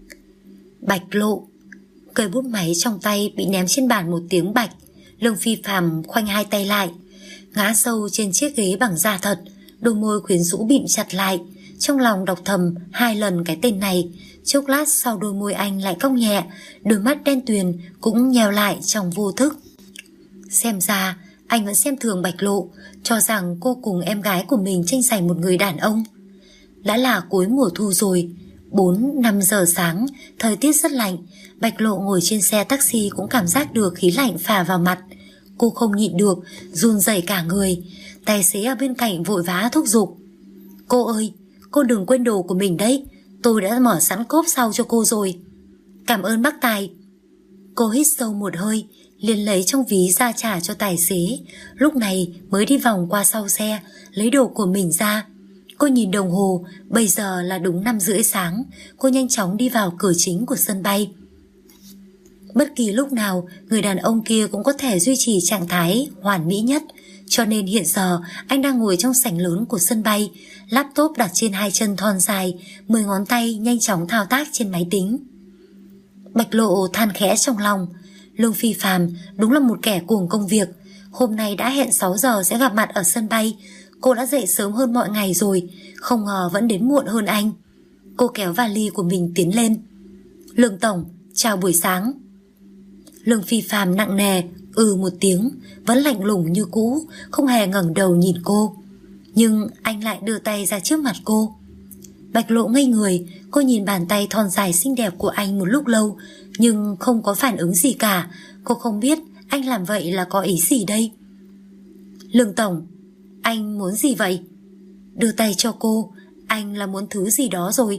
Bạch Lộ. Cây bút máy trong tay bị ném trên bàn một tiếng bạch. Lương Phi Phạm khoanh hai tay lại, ngã sâu trên chiếc ghế bằng da thật, đôi môi quyến rũ bịm chặt lại. Trong lòng đọc thầm 2 lần cái tên này. Chốc lát sau đôi môi anh lại cong nhẹ, đôi mắt đen tuyền cũng nheo lại trong vô thức. Xem ra anh vẫn xem thường Bạch Lộ, cho rằng cô cùng em gái của mình tranh giành một người đàn ông. Đã là cuối mùa thu rồi, 4-5 giờ sáng, thời tiết rất lạnh. Bạch Lộ ngồi trên xe taxi cũng cảm giác được khí lạnh phả vào mặt. Cô không nhịn được, run rẩy cả người. Tài xế ở bên cạnh vội vã thúc giục. Cô ơi, cô đừng quên đồ của mình đấy. Tôi đã mở sẵn cốp sau cho cô rồi. Cảm ơn bác Tài. Cô hít sâu một hơi, liền lấy trong ví ra trả cho tài xế. Lúc này mới đi vòng qua sau xe, lấy đồ của mình ra. Cô nhìn đồng hồ, bây giờ là đúng 5:30 sáng. Cô nhanh chóng đi vào cửa chính của sân bay. Bất kỳ lúc nào, người đàn ông kia cũng có thể duy trì trạng thái hoàn mỹ nhất. Cho nên hiện giờ anh đang ngồi trong sảnh lớn của sân bay, laptop đặt trên 2 chân thon dài, 10 ngón tay nhanh chóng thao tác trên máy tính. Bạch Lộ than khẽ trong lòng. Lương Phi Phạm đúng là một kẻ cuồng công việc. Hôm nay đã hẹn 6 giờ sẽ gặp mặt ở sân bay. Cô đã dậy sớm hơn mọi ngày rồi, không ngờ vẫn đến muộn hơn anh. Cô kéo vali của mình tiến lên. Lương Tổng, chào buổi sáng. Lương Phi Phạm nặng nề một tiếng, vẫn lạnh lùng như cũ, không hề ngẩng đầu nhìn cô. Nhưng anh lại đưa tay ra trước mặt cô. Bạch Lộ ngây người. Cô nhìn bàn tay thon dài xinh đẹp của anh một lúc lâu, nhưng không có phản ứng gì cả. Cô không biết anh làm vậy là có ý gì đây. Lương Tổng, anh muốn gì vậy? Đưa tay cho cô. Anh là muốn thứ gì đó rồi.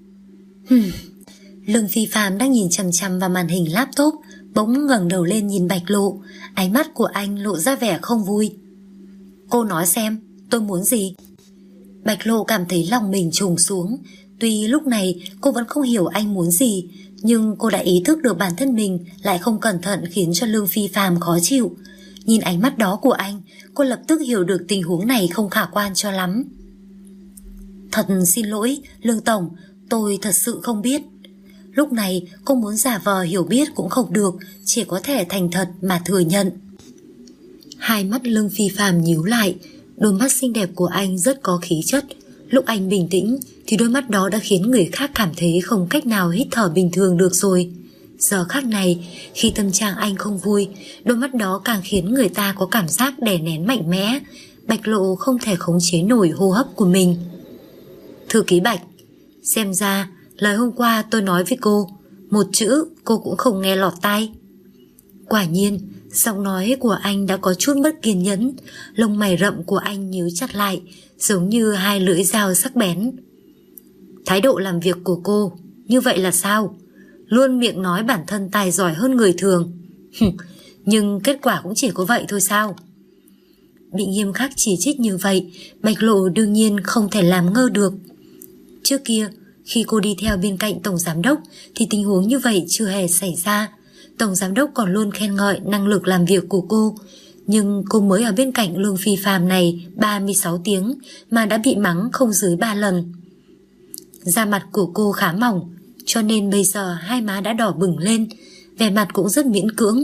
Lương Phi Phạm đang nhìn chằm chằm vào màn hình laptop, bỗng ngẩng đầu lên nhìn Bạch Lộ. Ánh mắt của anh lộ ra vẻ không vui. Cô nói xem, tôi muốn gì? Bạch Lộ cảm thấy lòng mình trùng xuống. Tuy lúc này cô vẫn không hiểu anh muốn gì, nhưng cô đã ý thức được bản thân mình lại không cẩn thận khiến cho Lương Phi Phạm khó chịu. Nhìn ánh mắt đó của anh, cô lập tức hiểu được tình huống này không khả quan cho lắm. Thật xin lỗi, Lương Tổng, tôi thật sự không biết. Lúc này cô muốn giả vờ hiểu biết cũng không được, chỉ có thể thành thật mà thừa nhận. Hai mắt Lương Phi Phạm nhíu lại. Đôi mắt xinh đẹp của anh rất có khí chất. Lúc anh bình tĩnh thì đôi mắt đó đã khiến người khác cảm thấy không cách nào hít thở bình thường được rồi. Giờ khắc này, khi tâm trạng anh không vui, đôi mắt đó càng khiến người ta có cảm giác đè nén mạnh mẽ. Bạch Lộ không thể khống chế nổi hô hấp của mình. Thư ký Bạch, xem ra lời hôm qua tôi nói với cô, một chữ cô cũng không nghe lọt tai. Quả nhiên, giọng nói của anh đã có chút mất kiên nhẫn. Lông mày rậm của anh nhíu chặt lại, giống như 2 lưỡi dao sắc bén. Thái độ làm việc của cô như vậy là sao? Luôn miệng nói bản thân tài giỏi hơn người thường. Nhưng kết quả cũng chỉ có vậy thôi sao? Bị nghiêm khắc chỉ trích như vậy, Bạch Lộ đương nhiên không thể làm ngơ được. Trước kia, khi cô đi theo bên cạnh Tổng Giám Đốc thì tình huống như vậy chưa hề xảy ra. Tổng Giám Đốc còn luôn khen ngợi năng lực làm việc của cô. Nhưng cô mới ở bên cạnh Lương Phi Phạm này 36 tiếng mà đã bị mắng không dưới 3 lần. Da mặt của cô khá mỏng, cho nên bây giờ hai má đã đỏ bừng lên, vẻ mặt cũng rất miễn cưỡng.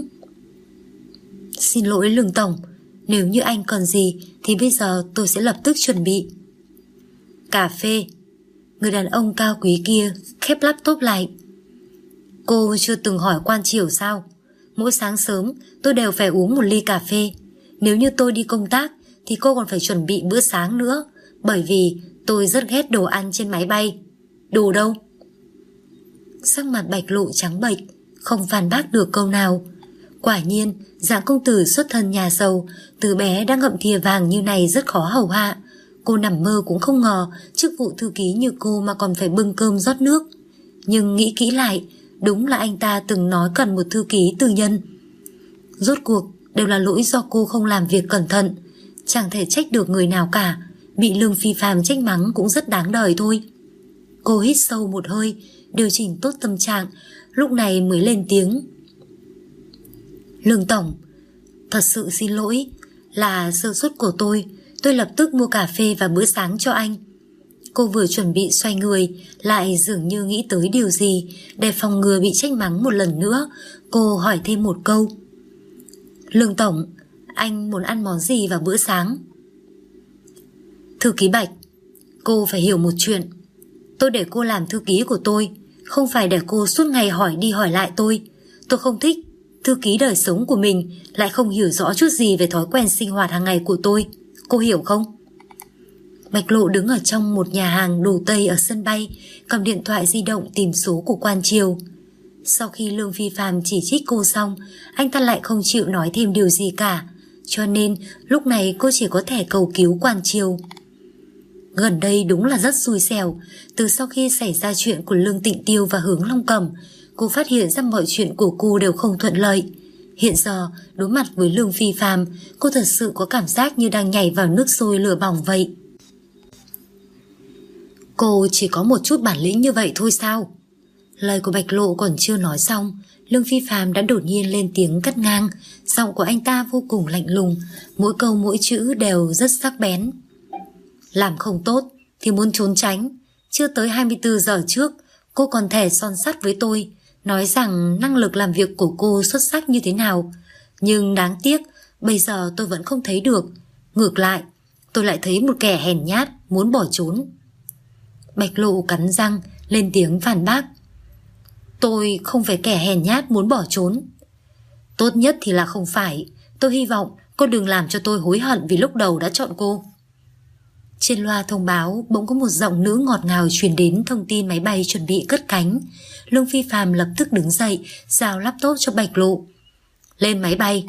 Xin lỗi Lương tổng, nếu như anh cần gì thì bây giờ tôi sẽ lập tức chuẩn bị. Cà phê. Người đàn ông cao quý kia khép laptop lại. Cô chưa từng hỏi Quan Triều sao? Mỗi sáng sớm tôi đều phải uống một ly cà phê. Nếu như tôi đi công tác thì cô còn phải chuẩn bị bữa sáng nữa, bởi vì tôi rất ghét đồ ăn trên máy bay. Đồ đâu? Sắc mặt Bạch Lộ trắng bệch, không phản bác được câu nào. Quả nhiên dạng công tử xuất thân nhà giàu, từ bé đã ngậm thìa vàng như này rất khó hầu hạ. Cô nằm mơ cũng không ngờ chức vụ thư ký như cô mà còn phải bưng cơm rót nước. Nhưng nghĩ kỹ lại, đúng là anh ta từng nói cần một thư ký tư nhân. Rốt cuộc đều là lỗi do cô không làm việc cẩn thận, chẳng thể trách được người nào cả. Bị Lương Phi Phàm trách mắng cũng rất đáng đời thôi. Cô hít sâu một hơi, điều chỉnh tốt tâm trạng, lúc này mới lên tiếng. Lương tổng, thật sự xin lỗi, là sơ suất của tôi lập tức mua cà phê và bữa sáng cho anh. Cô vừa chuẩn bị xoay người, lại dường như nghĩ tới điều gì. Để phòng ngừa bị trách mắng một lần nữa, cô hỏi thêm một câu. Lương tổng, anh muốn ăn món gì vào bữa sáng? Thư ký Bạch, cô phải hiểu một chuyện. Tôi để cô làm thư ký của tôi, không phải để cô suốt ngày hỏi đi hỏi lại tôi. Tôi không thích thư ký đời sống của mình lại không hiểu rõ chút gì về thói quen sinh hoạt hàng ngày của tôi. Cô hiểu không? Bạch Lộ đứng ở trong một nhà hàng đồ Tây ở sân bay, cầm điện thoại di động tìm số của Quan Triều. Sau khi Lương Phi Phàm chỉ trích cô xong, anh ta lại không chịu nói thêm điều gì cả, cho nên lúc này cô chỉ có thể cầu cứu Quan Triều. Gần đây đúng là rất xui xẻo. Từ sau khi xảy ra chuyện của Lương Tịnh Tiêu và Hướng Long Cẩm, cô phát hiện ra mọi chuyện của cô đều không thuận lợi. Hiện giờ đối mặt với Lương Phi Phàm, cô thật sự có cảm giác như đang nhảy vào nước sôi lửa bỏng vậy. Cô chỉ có một chút bản lĩnh như vậy thôi sao? Lời của Bạch Lộ còn chưa nói xong, Lương Phi Phàm đã đột nhiên lên tiếng cắt ngang. Giọng của anh ta vô cùng lạnh lùng, mỗi câu mỗi chữ đều rất sắc bén. Làm không tốt thì muốn trốn tránh. Chưa tới 24 giờ trước, cô còn thề son sắt với tôi, nói rằng năng lực làm việc của cô xuất sắc như thế nào. Nhưng đáng tiếc, bây giờ tôi vẫn không thấy được. Ngược lại, tôi lại thấy một kẻ hèn nhát muốn bỏ trốn. Bạch Lộ cắn răng, lên tiếng phản bác. Tôi không phải kẻ hèn nhát muốn bỏ trốn. Tốt nhất thì là không phải. Tôi hy vọng cô đừng làm cho tôi hối hận vì lúc đầu đã chọn cô. Trên loa thông báo bỗng có một giọng nữ ngọt ngào truyền đến thông tin máy bay chuẩn bị cất cánh. Lương Phi Phàm lập tức đứng dậy, giao laptop cho Bạch Lộ. Lên máy bay.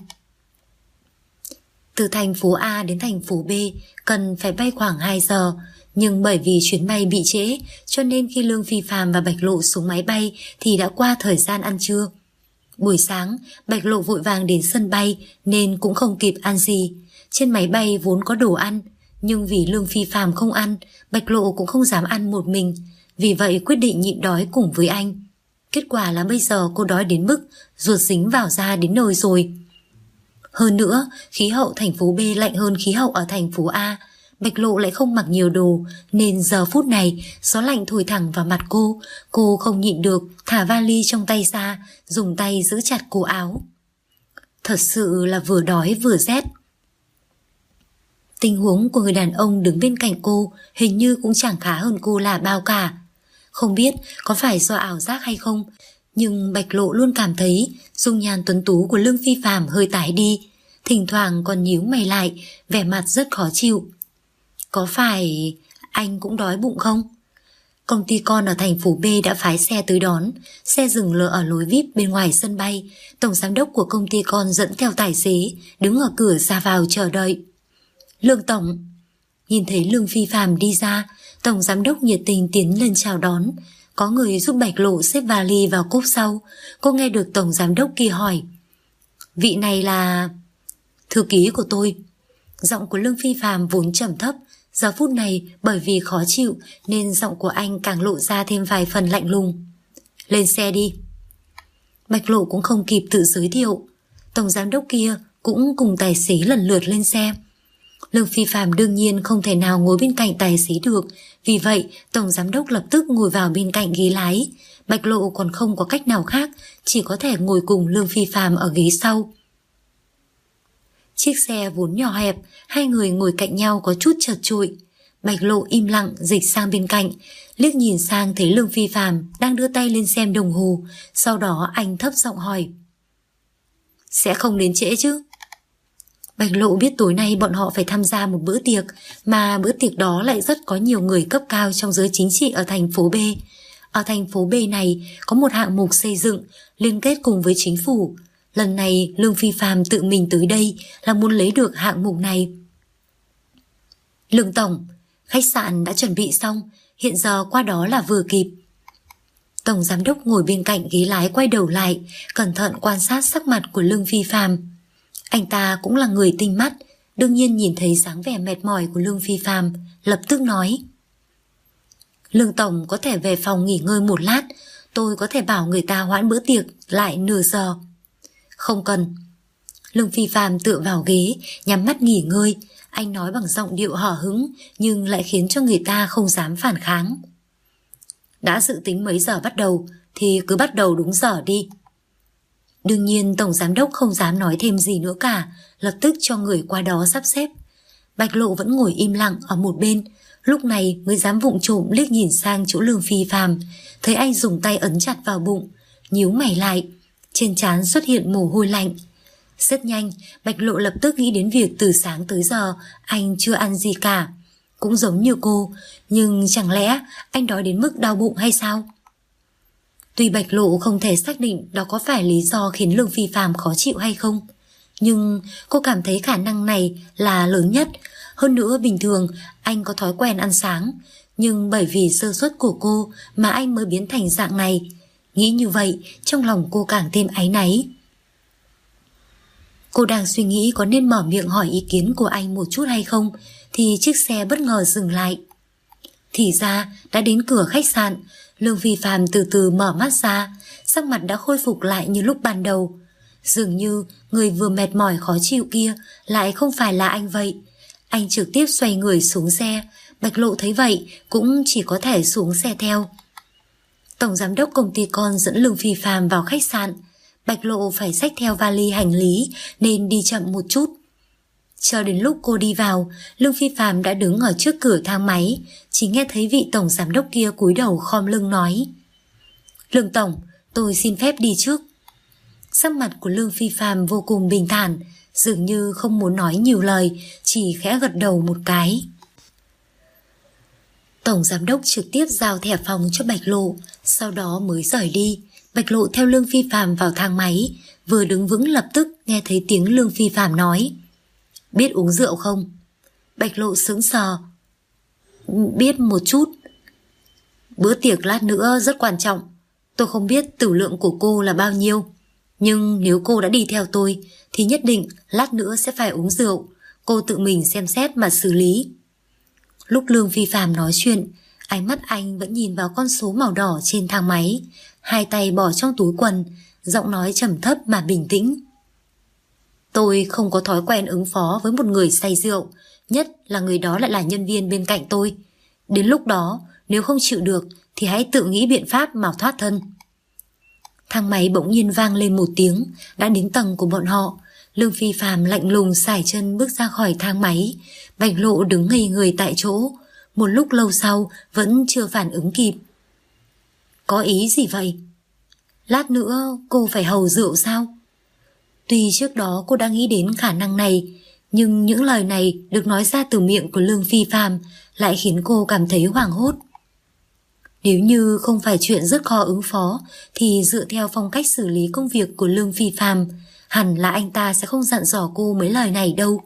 Từ thành phố A đến thành phố B cần phải bay khoảng 2 giờ, nhưng bởi vì chuyến bay bị trễ cho nên khi Lương Phi Phàm và Bạch Lộ xuống máy bay thì đã qua thời gian ăn trưa. Buổi sáng, Bạch Lộ vội vàng đến sân bay nên cũng không kịp ăn gì. Trên máy bay vốn có đồ ăn, nhưng vì Lương Phi Phàm không ăn, Bạch Lộ cũng không dám ăn một mình, vì vậy quyết định nhịn đói cùng với anh. Kết quả là bây giờ cô đói đến mức ruột dính vào da đến nơi rồi. Hơn nữa, khí hậu thành phố B lạnh hơn khí hậu ở thành phố A. Bạch Lộ lại không mặc nhiều đồ, nên giờ phút này gió lạnh thổi thẳng vào mặt cô không nhịn được thả vali trong tay ra, dùng tay giữ chặt cổ áo. Thật sự là vừa đói vừa rét. Tình huống của người đàn ông đứng bên cạnh cô hình như cũng chẳng khá hơn cô là bao cả. Không biết có phải do ảo giác hay không, nhưng Bạch Lộ luôn cảm thấy dung nhan tuấn tú của Lương Phi Phàm hơi tái đi, thỉnh thoảng còn nhíu mày lại, vẻ mặt rất khó chịu. Có phải anh cũng đói bụng không? Công ty con ở thành phố B đã phái xe tới đón, xe dừng lờ ở lối VIP bên ngoài sân bay. Tổng giám đốc của công ty con dẫn theo tài xế, đứng ở cửa ra vào chờ đợi. Lương tổng. Nhìn thấy Lương Phi Phàm đi ra, tổng giám đốc nhiệt tình tiến lên chào đón. Có người giúp Bạch Lộ xếp vali vào cốp sau. Cô nghe được tổng giám đốc kia hỏi. Vị này là... Thư ký của tôi. Giọng của Lương Phi Phàm vốn trầm thấp, giờ phút này bởi vì khó chịu nên giọng của anh càng lộ ra thêm vài phần lạnh lùng. Lên xe đi. Bạch Lộ cũng không kịp tự giới thiệu. Tổng giám đốc kia cũng cùng tài xế lần lượt lên xe. Lương Phi Phạm đương nhiên không thể nào ngồi bên cạnh tài xế được, vì vậy tổng giám đốc lập tức ngồi vào bên cạnh ghế lái. Bạch Lộ còn không có cách nào khác, chỉ có thể ngồi cùng Lương Phi Phạm ở ghế sau. Chiếc xe vốn nhỏ hẹp, hai người ngồi cạnh nhau có chút chật chội. Bạch Lộ im lặng dịch sang bên cạnh, liếc nhìn sang thấy Lương Phi Phạm đang đưa tay lên xem đồng hồ, sau đó anh thấp giọng hỏi: sẽ không đến trễ chứ? Bạch Lộ biết tối nay bọn họ phải tham gia một bữa tiệc, mà bữa tiệc đó lại rất có nhiều người cấp cao trong giới chính trị ở thành phố B. Ở thành phố B này có một hạng mục xây dựng liên kết cùng với chính phủ. Lần này Lương Phi Phạm tự mình tới đây là muốn lấy được hạng mục này. Lương Tổng, khách sạn đã chuẩn bị xong, hiện giờ qua đó là vừa kịp. Tổng giám đốc ngồi bên cạnh ghế lái quay đầu lại, cẩn thận quan sát sắc mặt của Lương Phi Phạm. Anh ta cũng là người tinh mắt, đương nhiên nhìn thấy dáng vẻ mệt mỏi của Lương Phi Phạm, lập tức nói: Lương Tổng có thể về phòng nghỉ ngơi một lát, tôi có thể bảo người ta hoãn bữa tiệc lại nửa giờ. Không cần. Lương Phi Phạm tựa vào ghế, nhắm mắt nghỉ ngơi. Anh nói bằng giọng điệu hở hững, nhưng lại khiến cho người ta không dám phản kháng. Đã dự tính mấy giờ bắt đầu thì cứ bắt đầu đúng giờ đi. Đương nhiên tổng giám đốc không dám nói thêm gì nữa cả, lập tức cho người qua đó sắp xếp. Bạch Lộ vẫn ngồi im lặng ở một bên, lúc này mới dám vụng trộm liếc nhìn sang chỗ Lương Phi Phạm, thấy anh dùng tay ấn chặt vào bụng, nhíu mày lại, trên trán xuất hiện mồ hôi lạnh. Rất nhanh, Bạch Lộ lập tức nghĩ đến việc từ sáng tới giờ anh chưa ăn gì cả. Cũng giống như cô, nhưng chẳng lẽ anh đói đến mức đau bụng hay sao? Tuy Bạch Lộ không thể xác định đó có phải lý do khiến Lương Phi Phạm khó chịu hay không, nhưng cô cảm thấy khả năng này là lớn nhất. Hơn nữa bình thường anh có thói quen ăn sáng, nhưng bởi vì sơ suất của cô mà anh mới biến thành dạng này. Nghĩ như vậy, trong lòng cô càng thêm áy náy. Cô đang suy nghĩ có nên mở miệng hỏi ý kiến của anh một chút hay không, thì chiếc xe bất ngờ dừng lại. Thì ra đã đến cửa khách sạn. Lương Phi Phạm từ từ mở mắt ra, sắc mặt đã khôi phục lại như lúc ban đầu. Dường như người vừa mệt mỏi khó chịu kia lại không phải là anh vậy. Anh trực tiếp xoay người xuống xe. Bạch Lộ thấy vậy cũng chỉ có thể xuống xe theo. Tổng giám đốc công ty con dẫn Lương Phi Phạm vào khách sạn. Bạch Lộ phải xách theo vali hành lý nên đi chậm một chút. Cho đến lúc cô đi vào, Lương Phi Phạm đã đứng ở trước cửa thang máy, chỉ nghe thấy vị tổng giám đốc kia cúi đầu khom lưng nói: Lương Tổng, tôi xin phép đi trước. Sắc mặt của Lương Phi Phạm vô cùng bình thản, dường như không muốn nói nhiều lời, chỉ khẽ gật đầu một cái. Tổng giám đốc trực tiếp giao thẻ phòng cho Bạch Lộ, sau đó mới rời đi. Bạch Lộ theo Lương Phi Phạm vào thang máy, vừa đứng vững lập tức nghe thấy tiếng Lương Phi Phạm nói: Biết uống rượu không? Bạch Lộ sững sờ. Biết một chút. Bữa tiệc lát nữa rất quan trọng. Tôi không biết tử lượng của cô là bao nhiêu, nhưng nếu cô đã đi theo tôi thì nhất định lát nữa sẽ phải uống rượu. Cô tự mình xem xét mà xử lý. Lúc Lương Phi Phạm nói chuyện, ánh mắt anh vẫn nhìn vào con số màu đỏ trên thang máy, hai tay bỏ trong túi quần, giọng nói trầm thấp mà bình tĩnh. Tôi không có thói quen ứng phó với một người say rượu, nhất là người đó lại là nhân viên bên cạnh tôi. Đến lúc đó, nếu không chịu được thì hãy tự nghĩ biện pháp mà thoát thân. Thang máy bỗng nhiên vang lên một tiếng, đã đến tầng của bọn họ. Lương Phi Phạm lạnh lùng sải chân bước ra khỏi thang máy. Bạch Lộ đứng ngây người tại chỗ, một lúc lâu sau vẫn chưa phản ứng kịp. Có ý gì vậy? Lát nữa cô phải hầu rượu sao? Tuy trước đó cô đã nghĩ đến khả năng này, nhưng những lời này được nói ra từ miệng của Lương Phi Phạm lại khiến cô cảm thấy hoảng hốt. Nếu như không phải chuyện rất khó ứng phó thì dựa theo phong cách xử lý công việc của Lương Phi Phạm, hẳn là anh ta sẽ không dặn dò cô mấy lời này đâu.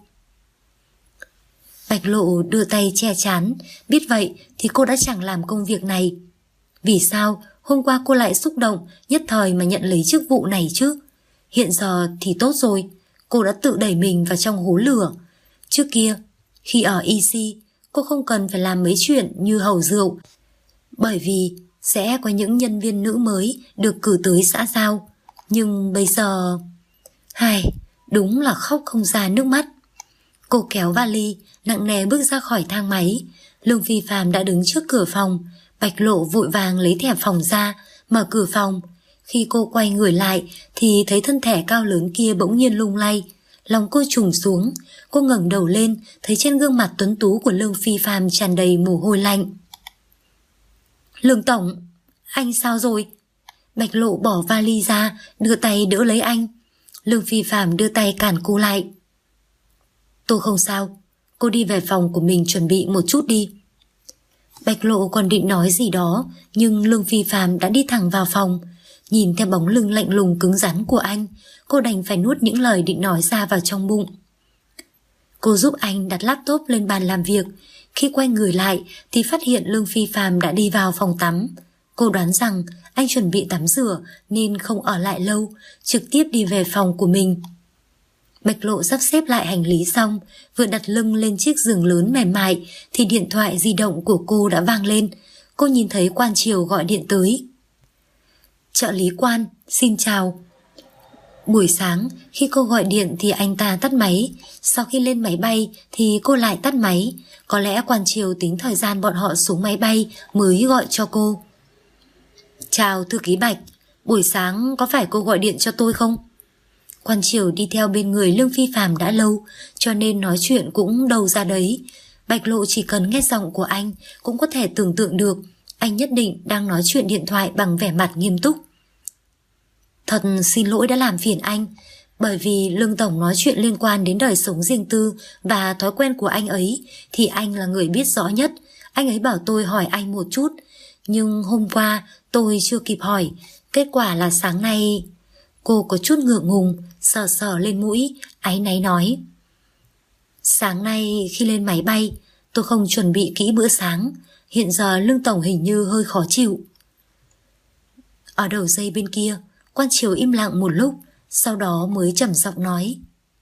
Bạch Lộ đưa tay che chán, biết vậy thì cô đã chẳng làm công việc này. Vì sao hôm qua cô lại xúc động nhất thời mà nhận lấy chức vụ này chứ? Hiện giờ thì tốt rồi, cô đã tự đẩy mình vào trong hố lửa. Trước kia, khi ở EC, cô không cần phải làm mấy chuyện như hầu rượu, bởi vì sẽ có những nhân viên nữ mới được cử tới xã giao. Nhưng bây giờ... đúng là khóc không ra nước mắt. Cô kéo vali, nặng nề bước ra khỏi thang máy. Lương Phi Phàm đã đứng trước cửa phòng. Bạch Lộ vội vàng lấy thẻ phòng ra, mở cửa phòng. Khi cô quay người lại thì thấy thân thể cao lớn kia bỗng nhiên lung lay. Lòng cô trùng xuống. Cô ngẩng đầu lên, thấy trên gương mặt tuấn tú của Lương Phi Phàm tràn đầy mồ hôi lạnh. Lương tổng, anh sao rồi? Bạch Lộ bỏ vali ra, đưa tay đỡ lấy anh. Lương Phi Phàm đưa tay cản cô lại. Tôi không sao, cô đi về phòng của mình chuẩn bị một chút đi. Bạch Lộ còn định nói gì đó, nhưng Lương Phi Phàm đã đi thẳng vào phòng. Nhìn theo bóng lưng lạnh lùng cứng rắn của anh, cô đành phải nuốt những lời định nói ra vào trong bụng. Cô giúp anh đặt laptop lên bàn làm việc. Khi quay người lại thì phát hiện Lương Phi Phàm đã đi vào phòng tắm. Cô đoán rằng anh chuẩn bị tắm rửa nên không ở lại lâu, trực tiếp đi về phòng của mình. Bạch Lộ sắp xếp lại hành lý xong, vừa đặt lưng lên chiếc giường lớn mềm mại thì điện thoại di động của cô đã vang lên. Cô nhìn thấy Quan Triều gọi điện tới. Trợ lý Quan, xin chào. Buổi sáng khi cô gọi điện thì anh ta tắt máy. Sau khi lên máy bay thì cô lại tắt máy. Có lẽ Quan Triều tính thời gian bọn họ xuống máy bay mới gọi cho cô. Chào thư ký Bạch, buổi sáng có phải cô gọi điện cho tôi không? Quan Triều đi theo bên người Lương Phi Phàm đã lâu, cho nên nói chuyện cũng đâu ra đấy. Bạch Lộ chỉ cần nghe giọng của anh cũng có thể tưởng tượng được anh nhất định đang nói chuyện điện thoại bằng vẻ mặt nghiêm túc. Thật xin lỗi đã làm phiền anh, bởi vì Lương tổng nói chuyện liên quan đến đời sống riêng tư và thói quen của anh ấy thì anh là người biết rõ nhất. Anh ấy bảo tôi hỏi anh một chút, nhưng hôm qua tôi chưa kịp hỏi. Kết quả là sáng nay... Cô có chút ngượng ngùng, sờ sờ lên mũi, áy náy nói. Sáng nay khi lên máy bay, tôi không chuẩn bị kỹ bữa sáng. Hiện giờ Lương tổng hình như hơi khó chịu. Ở đầu dây bên kia, Quan Triều im lặng một lúc, sau đó mới trầm giọng nói.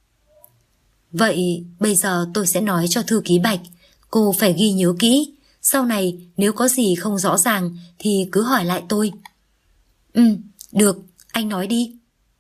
Vậy bây giờ tôi sẽ nói cho thư ký Bạch, cô phải ghi nhớ kỹ. Sau này nếu có gì không rõ ràng thì cứ hỏi lại tôi. Được, anh nói đi.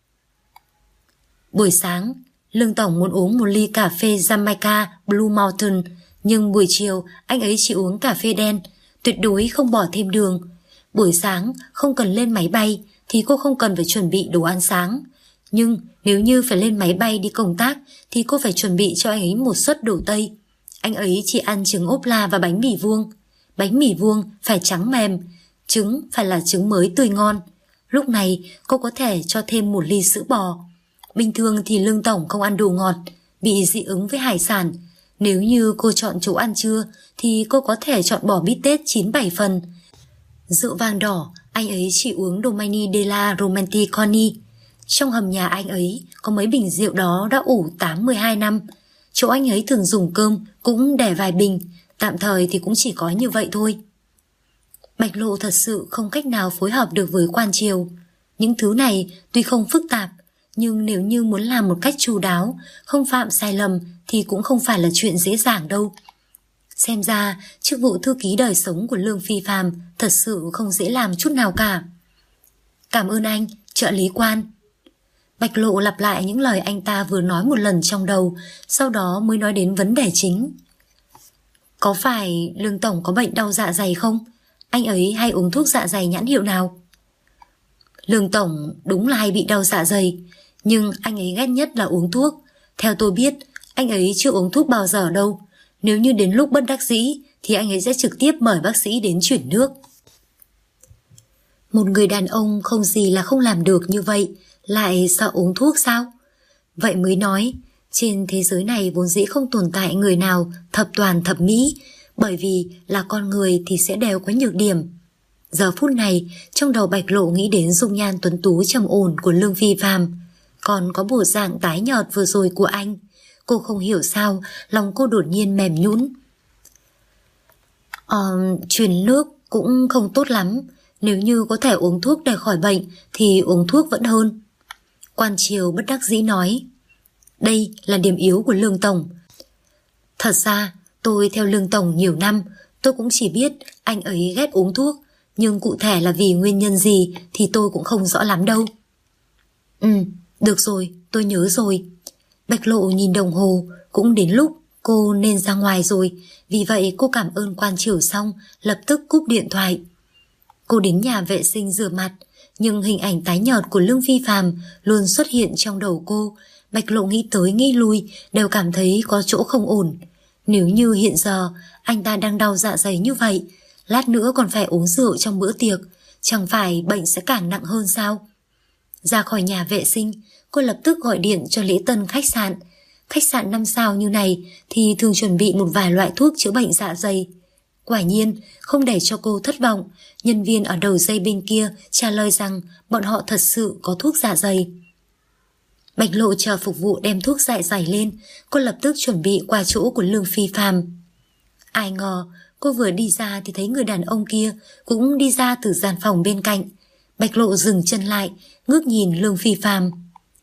Buổi sáng, Lương tổng muốn uống một ly cà phê Jamaica Blue Mountain, nhưng buổi chiều anh ấy chỉ uống cà phê đen, tuyệt đối không bỏ thêm đường. Buổi sáng không cần lên máy bay thì cô không cần phải chuẩn bị đồ ăn sáng. Nhưng nếu như phải lên máy bay đi công tác thì cô phải chuẩn bị cho anh ấy một suất đồ Tây. Anh ấy chỉ ăn trứng ốp la và bánh mì vuông. Bánh mì vuông phải trắng mềm, trứng phải là trứng mới tươi ngon. Lúc này cô có thể cho thêm một ly sữa bò. Bình thường thì Lương tổng không ăn đồ ngọt, bị dị ứng với hải sản. Nếu như cô chọn chỗ ăn trưa thì cô có thể chọn bò bít tết 9-7 phần. Rượu vang đỏ anh ấy chỉ uống Domani della Romanticoni. Trong hầm nhà anh ấy có mấy bình rượu đó đã ủ 8-12 năm. Chỗ anh ấy thường dùng cơm cũng để vài bình, tạm thời thì cũng chỉ có như vậy thôi. Bạch Lộ thật sự không cách nào phối hợp được với Quan Triều. Những thứ này tuy không phức tạp, nhưng nếu như muốn làm một cách chu đáo, không phạm sai lầm thì cũng không phải là chuyện dễ dàng đâu. Xem ra chức vụ thư ký đời sống của Lương Phi Phàm thật sự không dễ làm chút nào cả. Cảm ơn anh, trợ lý Quan. Bạch Lộ lặp lại những lời anh ta vừa nói một lần trong đầu, sau đó mới nói đến vấn đề chính. Có phải Lương tổng có bệnh đau dạ dày không? Anh ấy hay uống thuốc dạ dày nhãn hiệu nào? Lương tổng đúng là hay bị đau dạ dày, nhưng anh ấy ghét nhất là uống thuốc. Theo tôi biết, anh ấy chưa uống thuốc bao giờ đâu. Nếu như đến lúc bất đắc dĩ thì anh ấy sẽ trực tiếp mời bác sĩ đến chuyển nước. Một người đàn ông không gì là không làm được như vậy, lại sợ uống thuốc sao? Vậy mới nói, trên thế giới này vốn dĩ không tồn tại người nào thập toàn thập mỹ, bởi vì là con người thì sẽ đều có nhược điểm. Giờ phút này, trong đầu Bạch Lộ nghĩ đến dung nhan tuấn tú trầm ổn của Lương Phi Phàm, còn có bộ dạng tái nhợt vừa rồi của anh. Cô không hiểu sao, lòng cô đột nhiên mềm nhũn. Truyền nước cũng không tốt lắm. Nếu như có thể uống thuốc để khỏi bệnh thì uống thuốc vẫn hơn. Quan Triều bất đắc dĩ nói. Đây là điểm yếu của Lương tổng. Thật ra tôi theo Lương tổng nhiều năm, tôi cũng chỉ biết anh ấy ghét uống thuốc, nhưng cụ thể là vì nguyên nhân gì thì tôi cũng không rõ lắm đâu. Được rồi, tôi nhớ rồi. Bạch Lộ nhìn đồng hồ, cũng đến lúc Cô nên ra ngoài rồi, vì vậy cô cảm ơn quan triều xong, lập tức cúp điện thoại. Cô đến nhà vệ sinh rửa mặt, nhưng hình ảnh tái nhợt của Lương Phi Phàm luôn xuất hiện trong đầu cô. Bạch Lộ nghĩ tới nghĩ lui đều cảm thấy có chỗ không ổn. Nếu như hiện giờ anh ta đang đau dạ dày như vậy, lát nữa còn phải uống rượu trong bữa tiệc, chẳng phải bệnh sẽ càng nặng hơn sao? Ra khỏi nhà vệ sinh, cô lập tức gọi điện cho lễ tân khách sạn. Khách sạn 5 sao như này thì thường chuẩn bị một vài loại thuốc chữa bệnh dạ dày. Quả nhiên, không để cho cô thất vọng, nhân viên ở đầu dây bên kia trả lời rằng bọn họ thật sự có thuốc dạ dày. Bạch Lộ chờ phục vụ đem thuốc dạ dày lên, cô lập tức chuẩn bị qua chỗ của Lương Phi Phàm. Ai ngờ, cô vừa đi ra thì thấy người đàn ông kia cũng đi ra từ gian phòng bên cạnh. Bạch Lộ dừng chân lại, ngước nhìn Lương Phi Phàm.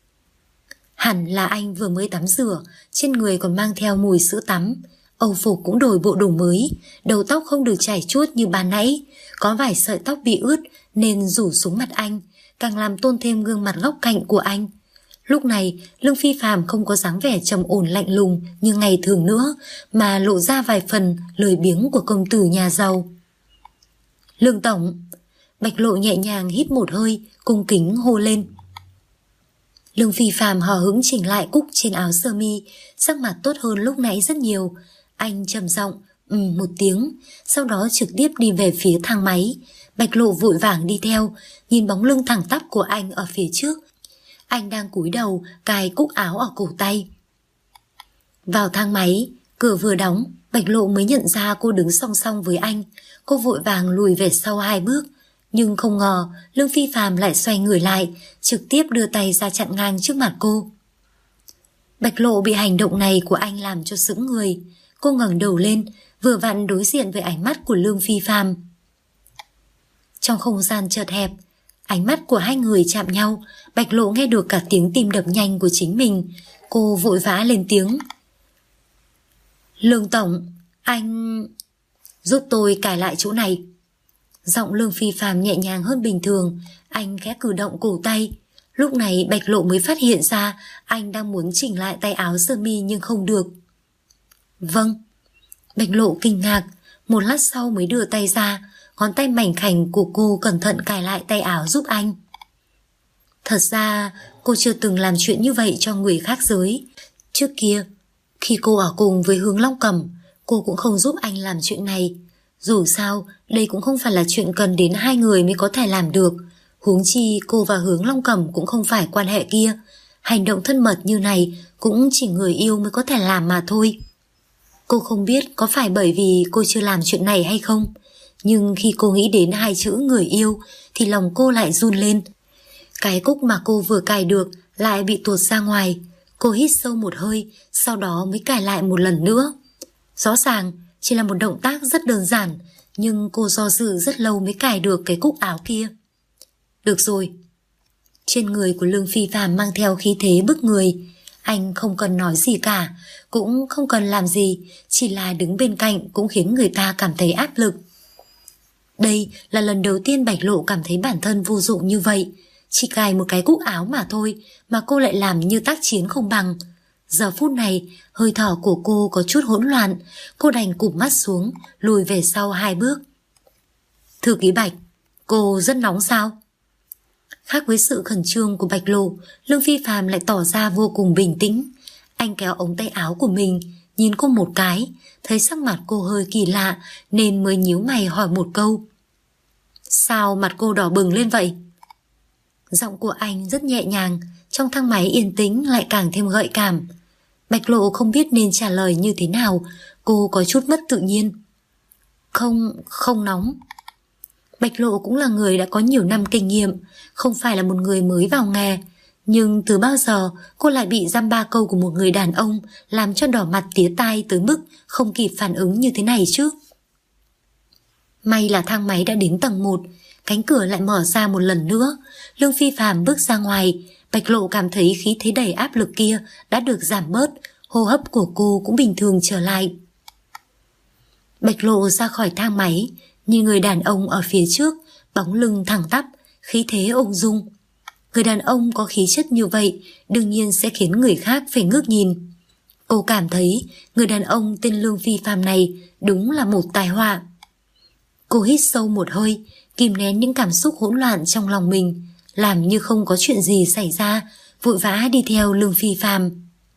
Hẳn là anh vừa mới tắm rửa, trên người còn mang theo mùi sữa tắm. Âu phục cũng đổi bộ đồ mới, đầu tóc không được chảy chuốt như ban nãy, có vài sợi tóc bị ướt nên rủ xuống mặt anh, càng làm tôn thêm gương mặt góc cạnh của anh. Lúc này, Lương Phi Phàm không có dáng vẻ trầm ổn lạnh lùng như ngày thường nữa, mà lộ ra vài phần lười biếng của công tử nhà giàu. Lương tổng. Bạch Lộ nhẹ nhàng hít một hơi, cung kính hô lên. Lương Phi Phàm hờ hững chỉnh lại cúc trên áo sơ mi, sắc mặt tốt hơn lúc nãy rất nhiều. Anh trầm giọng một tiếng, sau đó trực tiếp đi về phía thang máy. Bạch Lộ vội vàng đi theo, nhìn bóng lưng thẳng tắp của anh ở phía trước. Anh đang cúi đầu cài cúc áo ở cổ tay. Vào thang máy, cửa vừa đóng, Bạch Lộ mới nhận ra cô đứng song song với anh. Cô vội vàng lùi về sau 2 bước, nhưng không ngờ Lương Phi Phàm lại xoay người lại, trực tiếp đưa tay ra chặn ngang trước mặt cô. Bạch Lộ bị hành động này của anh làm cho sững người. Cô ngẩng đầu lên, vừa vặn đối diện với ánh mắt của Lương Phi Phàm. Trong không gian chật hẹp, ánh mắt của hai người chạm nhau. Bạch Lộ nghe được cả tiếng tim đập nhanh của chính mình. Cô vội vã lên tiếng. Lương tổng, anh... giúp tôi cài lại chỗ này. Giọng Lương Phi Phàm nhẹ nhàng hơn bình thường. Anh khẽ cử động cổ tay. Lúc này Bạch Lộ mới phát hiện ra anh đang muốn chỉnh lại tay áo sơ mi nhưng không được. Vâng. Bạch Lộ kinh ngạc, một lát sau mới đưa tay ra, ngón tay mảnh khảnh của cô cẩn thận cài lại tay áo giúp anh. Thật ra cô chưa từng làm chuyện như vậy cho người khác giới. Trước kia, khi cô ở cùng với Hướng Long Cẩm, cô cũng không giúp anh làm chuyện này. Dù sao, đây cũng không phải là chuyện cần đến 2 người mới có thể làm được. Huống chi cô và Hướng Long Cẩm cũng không phải quan hệ kia. Hành động thân mật như này cũng chỉ người yêu mới có thể làm mà thôi. Cô không biết có phải bởi vì cô chưa làm chuyện này hay không, nhưng khi cô nghĩ đến 2 chữ người yêu thì lòng cô lại run lên. Cái cúc mà cô vừa cài được lại bị tuột ra ngoài. Cô hít sâu một hơi, sau đó mới cài lại một lần nữa. Rõ ràng chỉ là một động tác rất đơn giản, nhưng cô do dự rất lâu mới cài được cái cúc áo kia. Được rồi. Trên người của Lương Phi Phàm mang theo khí thế bức người. Anh không cần nói gì cả, cũng không cần làm gì, chỉ là đứng bên cạnh cũng khiến người ta cảm thấy áp lực. Đây là lần đầu tiên Bạch Lộ cảm thấy bản thân vô dụng như vậy. Chỉ cài một cái cúc áo mà thôi mà cô lại làm như tác chiến không bằng. Giờ phút này, hơi thở của cô có chút hỗn loạn. Cô đành cụp mắt xuống, lùi về sau 2 bước. Thư ký Bạch, cô rất nóng sao? Khác với sự khẩn trương của Bạch Lộ, Lương Phi Phàm lại tỏ ra vô cùng bình tĩnh. Anh kéo ống tay áo của mình, nhìn cô một cái, thấy sắc mặt cô hơi kỳ lạ nên mới nhíu mày hỏi một câu. Sao mặt cô đỏ bừng lên vậy? Giọng của anh rất nhẹ nhàng, trong thang máy yên tĩnh lại càng thêm gợi cảm. Bạch Lộ không biết nên trả lời như thế nào, cô có chút mất tự nhiên. Không nóng. Bạch Lộ cũng là người đã có nhiều năm kinh nghiệm, không phải là một người mới vào nghề. Nhưng từ bao giờ cô lại bị dăm ba câu của một người đàn ông làm cho đỏ mặt tía tai tới mức không kịp phản ứng như thế này chứ? May là thang máy đã đến tầng 1, cánh cửa lại mở ra một lần nữa. Lương Phi Phàm bước ra ngoài. Bạch Lộ cảm thấy khí thế đầy áp lực kia đã được giảm bớt, hô hấp của cô cũng bình thường trở lại. Bạch Lộ ra khỏi thang máy, nhìn người đàn ông ở phía trước, bóng lưng thẳng tắp, khí thế ung dung. Người đàn ông có khí chất như vậy đương nhiên sẽ khiến người khác phải ngước nhìn. Cô cảm thấy người đàn ông tên Lương Phi Phạm này đúng là một tai họa. Cô hít sâu một hơi, kìm nén những cảm xúc hỗn loạn trong lòng mình, làm như không có chuyện gì xảy ra, vội vã đi theo Lương Phi Phạm.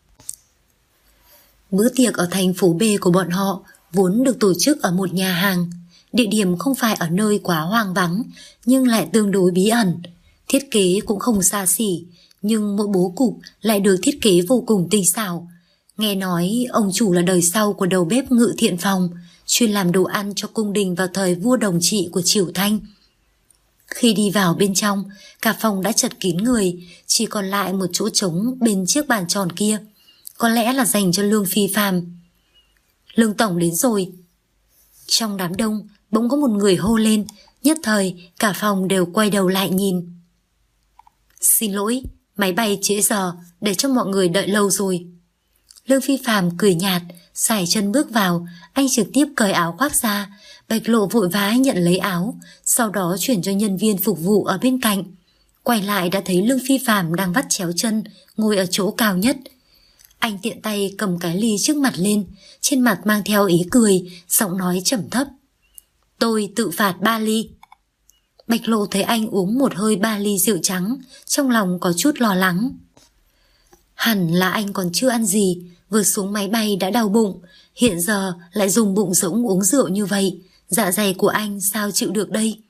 Bữa tiệc ở thành phố B của bọn họ vốn được tổ chức ở một nhà hàng. Địa điểm không phải ở nơi quá hoang vắng, nhưng lại tương đối bí ẩn. Thiết kế cũng không xa xỉ, nhưng mỗi bố cục lại được thiết kế vô cùng tinh xảo. Nghe nói ông chủ là đời sau của đầu bếp Ngự Thiện Phòng, chuyên làm đồ ăn cho cung đình vào thời vua Đồng Trị của Triều Thanh. Khi đi vào bên trong, cả phòng đã chật kín người, chỉ còn lại một chỗ trống bên chiếc bàn tròn kia. Có lẽ là dành cho Lương Phi Phạm. Lương tổng đến rồi. Trong đám đông bỗng có một người hô lên, nhất thời cả phòng đều quay đầu lại nhìn. Xin lỗi, máy bay trễ giờ, để cho mọi người đợi lâu rồi. Lương Phi Phạm cười nhạt, sải chân bước vào, anh trực tiếp cởi áo khoác ra. Bạch Lộ vội vã nhận lấy áo, sau đó chuyển cho nhân viên phục vụ ở bên cạnh. Quay lại đã thấy Lương Phi Phạm đang vắt chéo chân, ngồi ở chỗ cao nhất. Anh tiện tay cầm cái ly trước mặt lên, trên mặt mang theo ý cười, giọng nói trầm thấp. Tôi tự phạt 3 ly. Bạch Lộ thấy anh uống một hơi 3 ly rượu trắng, trong lòng có chút lo lắng. Hẳn là anh còn chưa ăn gì, vừa xuống máy bay đã đau bụng, hiện giờ lại dùng bụng rỗng uống rượu như vậy, dạ dày của anh sao chịu được đây?